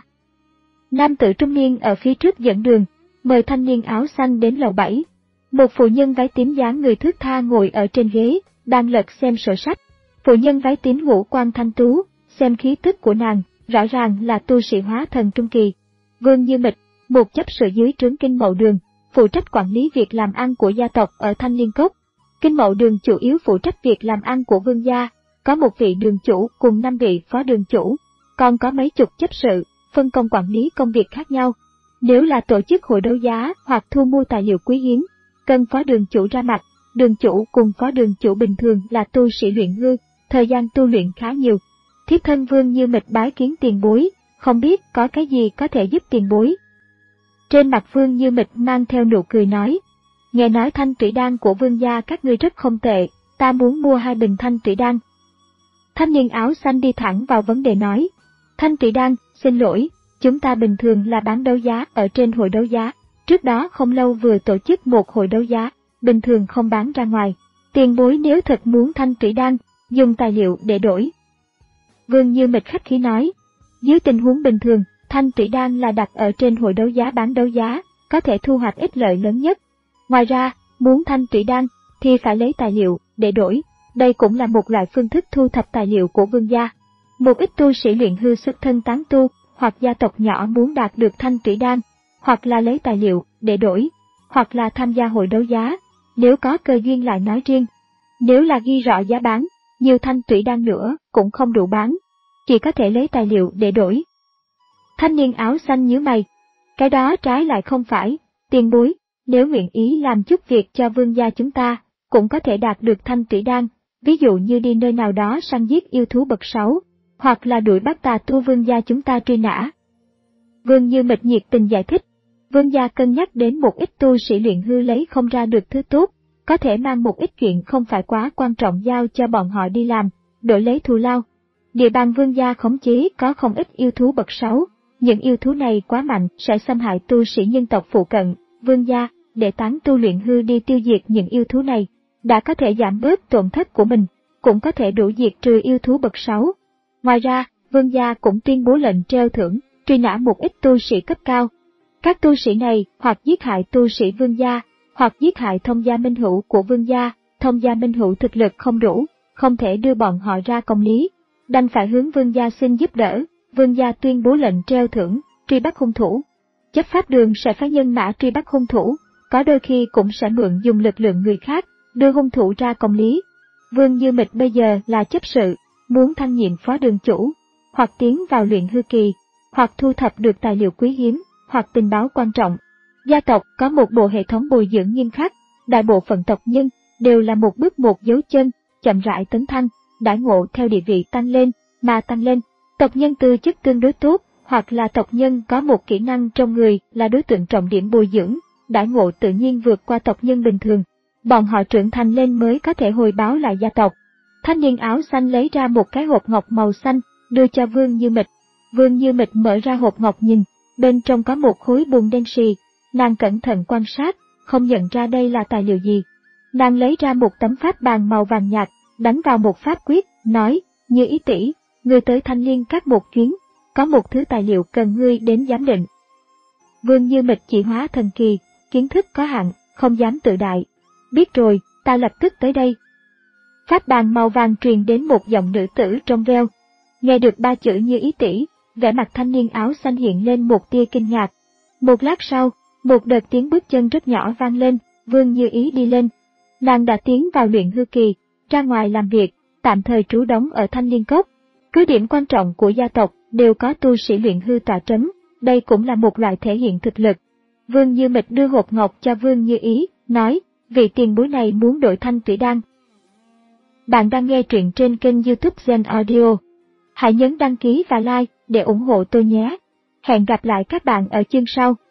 Nam tử trung niên ở phía trước dẫn đường, mời thanh niên áo xanh đến lầu bảy. Một phụ nhân váy tím dáng người thướt tha ngồi ở trên ghế, đang lật xem sổ sách. Phụ nhân váy tím ngũ quan thanh tú, xem khí tức của nàng, rõ ràng là tu sĩ hóa thần trung kỳ. Vương Như Mịch, một chấp sự dưới trướng Kinh Mậu Đường, phụ trách quản lý việc làm ăn của gia tộc ở Thanh Liên Cốc. Kinh Mậu Đường chủ yếu phụ trách việc làm ăn của vương gia, có một vị đường chủ cùng năm vị phó đường chủ, còn có mấy chục chấp sự, phân công quản lý công việc khác nhau. Nếu là tổ chức hội đấu giá hoặc thu mua tài liệu quý hiếm, cần phó đường chủ ra mặt, đường chủ cùng phó đường chủ bình thường là tu sĩ luyện hư, thời gian tu luyện khá nhiều. Thiếp thân Vương Như Mịch bái kiến tiền bối, không biết có cái gì có thể giúp tiền bối. Trên mặt Vương Như Mịch mang theo nụ cười nói, nghe nói thanh trụy đan của vương gia các ngươi rất không tệ, ta muốn mua hai bình thanh trụy đan. Thanh niên áo xanh đi thẳng vào vấn đề nói, thanh trụy đan, xin lỗi, chúng ta bình thường là bán đấu giá ở trên hội đấu giá, trước đó không lâu vừa tổ chức một hội đấu giá, bình thường không bán ra ngoài, tiền bối nếu thật muốn thanh trụy đan, dùng tài liệu để đổi. Vương Như Mịch khách khí nói, dưới tình huống bình thường, thanh trụy đan là đặt ở trên hội đấu giá bán đấu giá, có thể thu hoạch ích lợi lớn nhất. Ngoài ra, muốn thanh trụy đan, thì phải lấy tài liệu để đổi, đây cũng là một loại phương thức thu thập tài liệu của vương gia. Một ít tu sĩ luyện hư xuất thân tán tu, hoặc gia tộc nhỏ muốn đạt được thanh trụy đan, hoặc là lấy tài liệu để đổi, hoặc là tham gia hội đấu giá, nếu có cơ duyên lại nói riêng. Nếu là ghi rõ giá bán, nhiều thanh trụy đan nữa cũng không đủ bán, chỉ có thể lấy tài liệu để đổi. Thanh niên áo xanh nhíu mày, cái đó trái lại không phải, tiền bối, nếu nguyện ý làm chút việc cho vương gia chúng ta, cũng có thể đạt được thanh trụy đan, ví dụ như đi nơi nào đó săn giết yêu thú bậc sáu, hoặc là đuổi bắt tà tu vương gia chúng ta truy nã. Vương Như Mịch nhiệt tình giải thích, vương gia cân nhắc đến một ít tu sĩ luyện hư lấy không ra được thứ tốt, có thể mang một ít chuyện không phải quá quan trọng giao cho bọn họ đi làm, đổi lấy thù lao. Địa bàn vương gia khống chế có không ít yêu thú bậc sáu, những yêu thú này quá mạnh sẽ xâm hại tu sĩ nhân tộc phụ cận, vương gia, để tán tu luyện hư đi tiêu diệt những yêu thú này, đã có thể giảm bớt tổn thất của mình, cũng có thể đủ diệt trừ yêu thú bậc sáu. Ngoài ra, vương gia cũng tuyên bố lệnh treo thưởng, truy nã một ít tu sĩ cấp cao. Các tu sĩ này hoặc giết hại tu sĩ vương gia, hoặc giết hại thông gia minh hữu của vương gia, thông gia minh hữu thực lực không đủ, không thể đưa bọn họ ra công lý, đành phải hướng vương gia xin giúp đỡ. Vương gia tuyên bố lệnh treo thưởng, truy bắt hung thủ. Chấp pháp đường sẽ phái nhân mã truy bắt hung thủ, có đôi khi cũng sẽ mượn dùng lực lượng người khác, đưa hung thủ ra công lý. Vương Như Mịch bây giờ là chấp sự, muốn thăng nhiệm phó đường chủ, hoặc tiến vào luyện hư kỳ, hoặc thu thập được tài liệu quý hiếm, hoặc tình báo quan trọng. Gia tộc có một bộ hệ thống bồi dưỡng nghiêm khắc, đại bộ phận tộc nhân đều là một bước một dấu chân, chậm rãi tấn thăng, đãi ngộ theo địa vị tăng lên, mà tăng lên. Tộc nhân tư chất tương đối tốt, hoặc là tộc nhân có một kỹ năng trong người là đối tượng trọng điểm bồi dưỡng, đãi ngộ tự nhiên vượt qua tộc nhân bình thường. Bọn họ trưởng thành lên mới có thể hồi báo lại gia tộc. Thanh niên áo xanh lấy ra một cái hộp ngọc màu xanh, đưa cho Vương Như Mịch. Vương Như Mịch mở ra hộp ngọc nhìn, bên trong có một khối bùn đen xì. Nàng cẩn thận quan sát, không nhận ra đây là tài liệu gì. Nàng lấy ra một tấm pháp bàn màu vàng nhạt, đánh vào một pháp quyết, nói, Như Ý tỷ, ngươi tới Thanh Liên Các một chuyến, có một thứ tài liệu cần ngươi đến giám định. Vương Như Mịch chỉ hóa thần kỳ, kiến thức có hạn, không dám tự đại. Biết rồi, ta lập tức tới đây. Pháp bàn màu vàng truyền đến một giọng nữ tử trong veo. Nghe được ba chữ Như Ý tỷ, vẻ mặt thanh niên áo xanh hiện lên một tia kinh ngạc. Một lát sau, một đợt tiếng bước chân rất nhỏ vang lên, Vương Như Ý đi lên. Nàng đã tiến vào luyện hư kỳ, ra ngoài làm việc, tạm thời trú đóng ở Thanh Liên Cốc. Cứ điểm quan trọng của gia tộc đều có tu sĩ luyện hư tọa trấn, đây cũng là một loại thể hiện thực lực. Vương Như Mịch đưa hộp ngọc cho Vương Như Ý, nói, vị tiền bối này muốn đổi thanh thủy đan. Bạn đang nghe truyện trên kênh YouTube Zen Audio. Hãy nhấn đăng ký và like để ủng hộ tôi nhé. Hẹn gặp lại các bạn ở chương sau.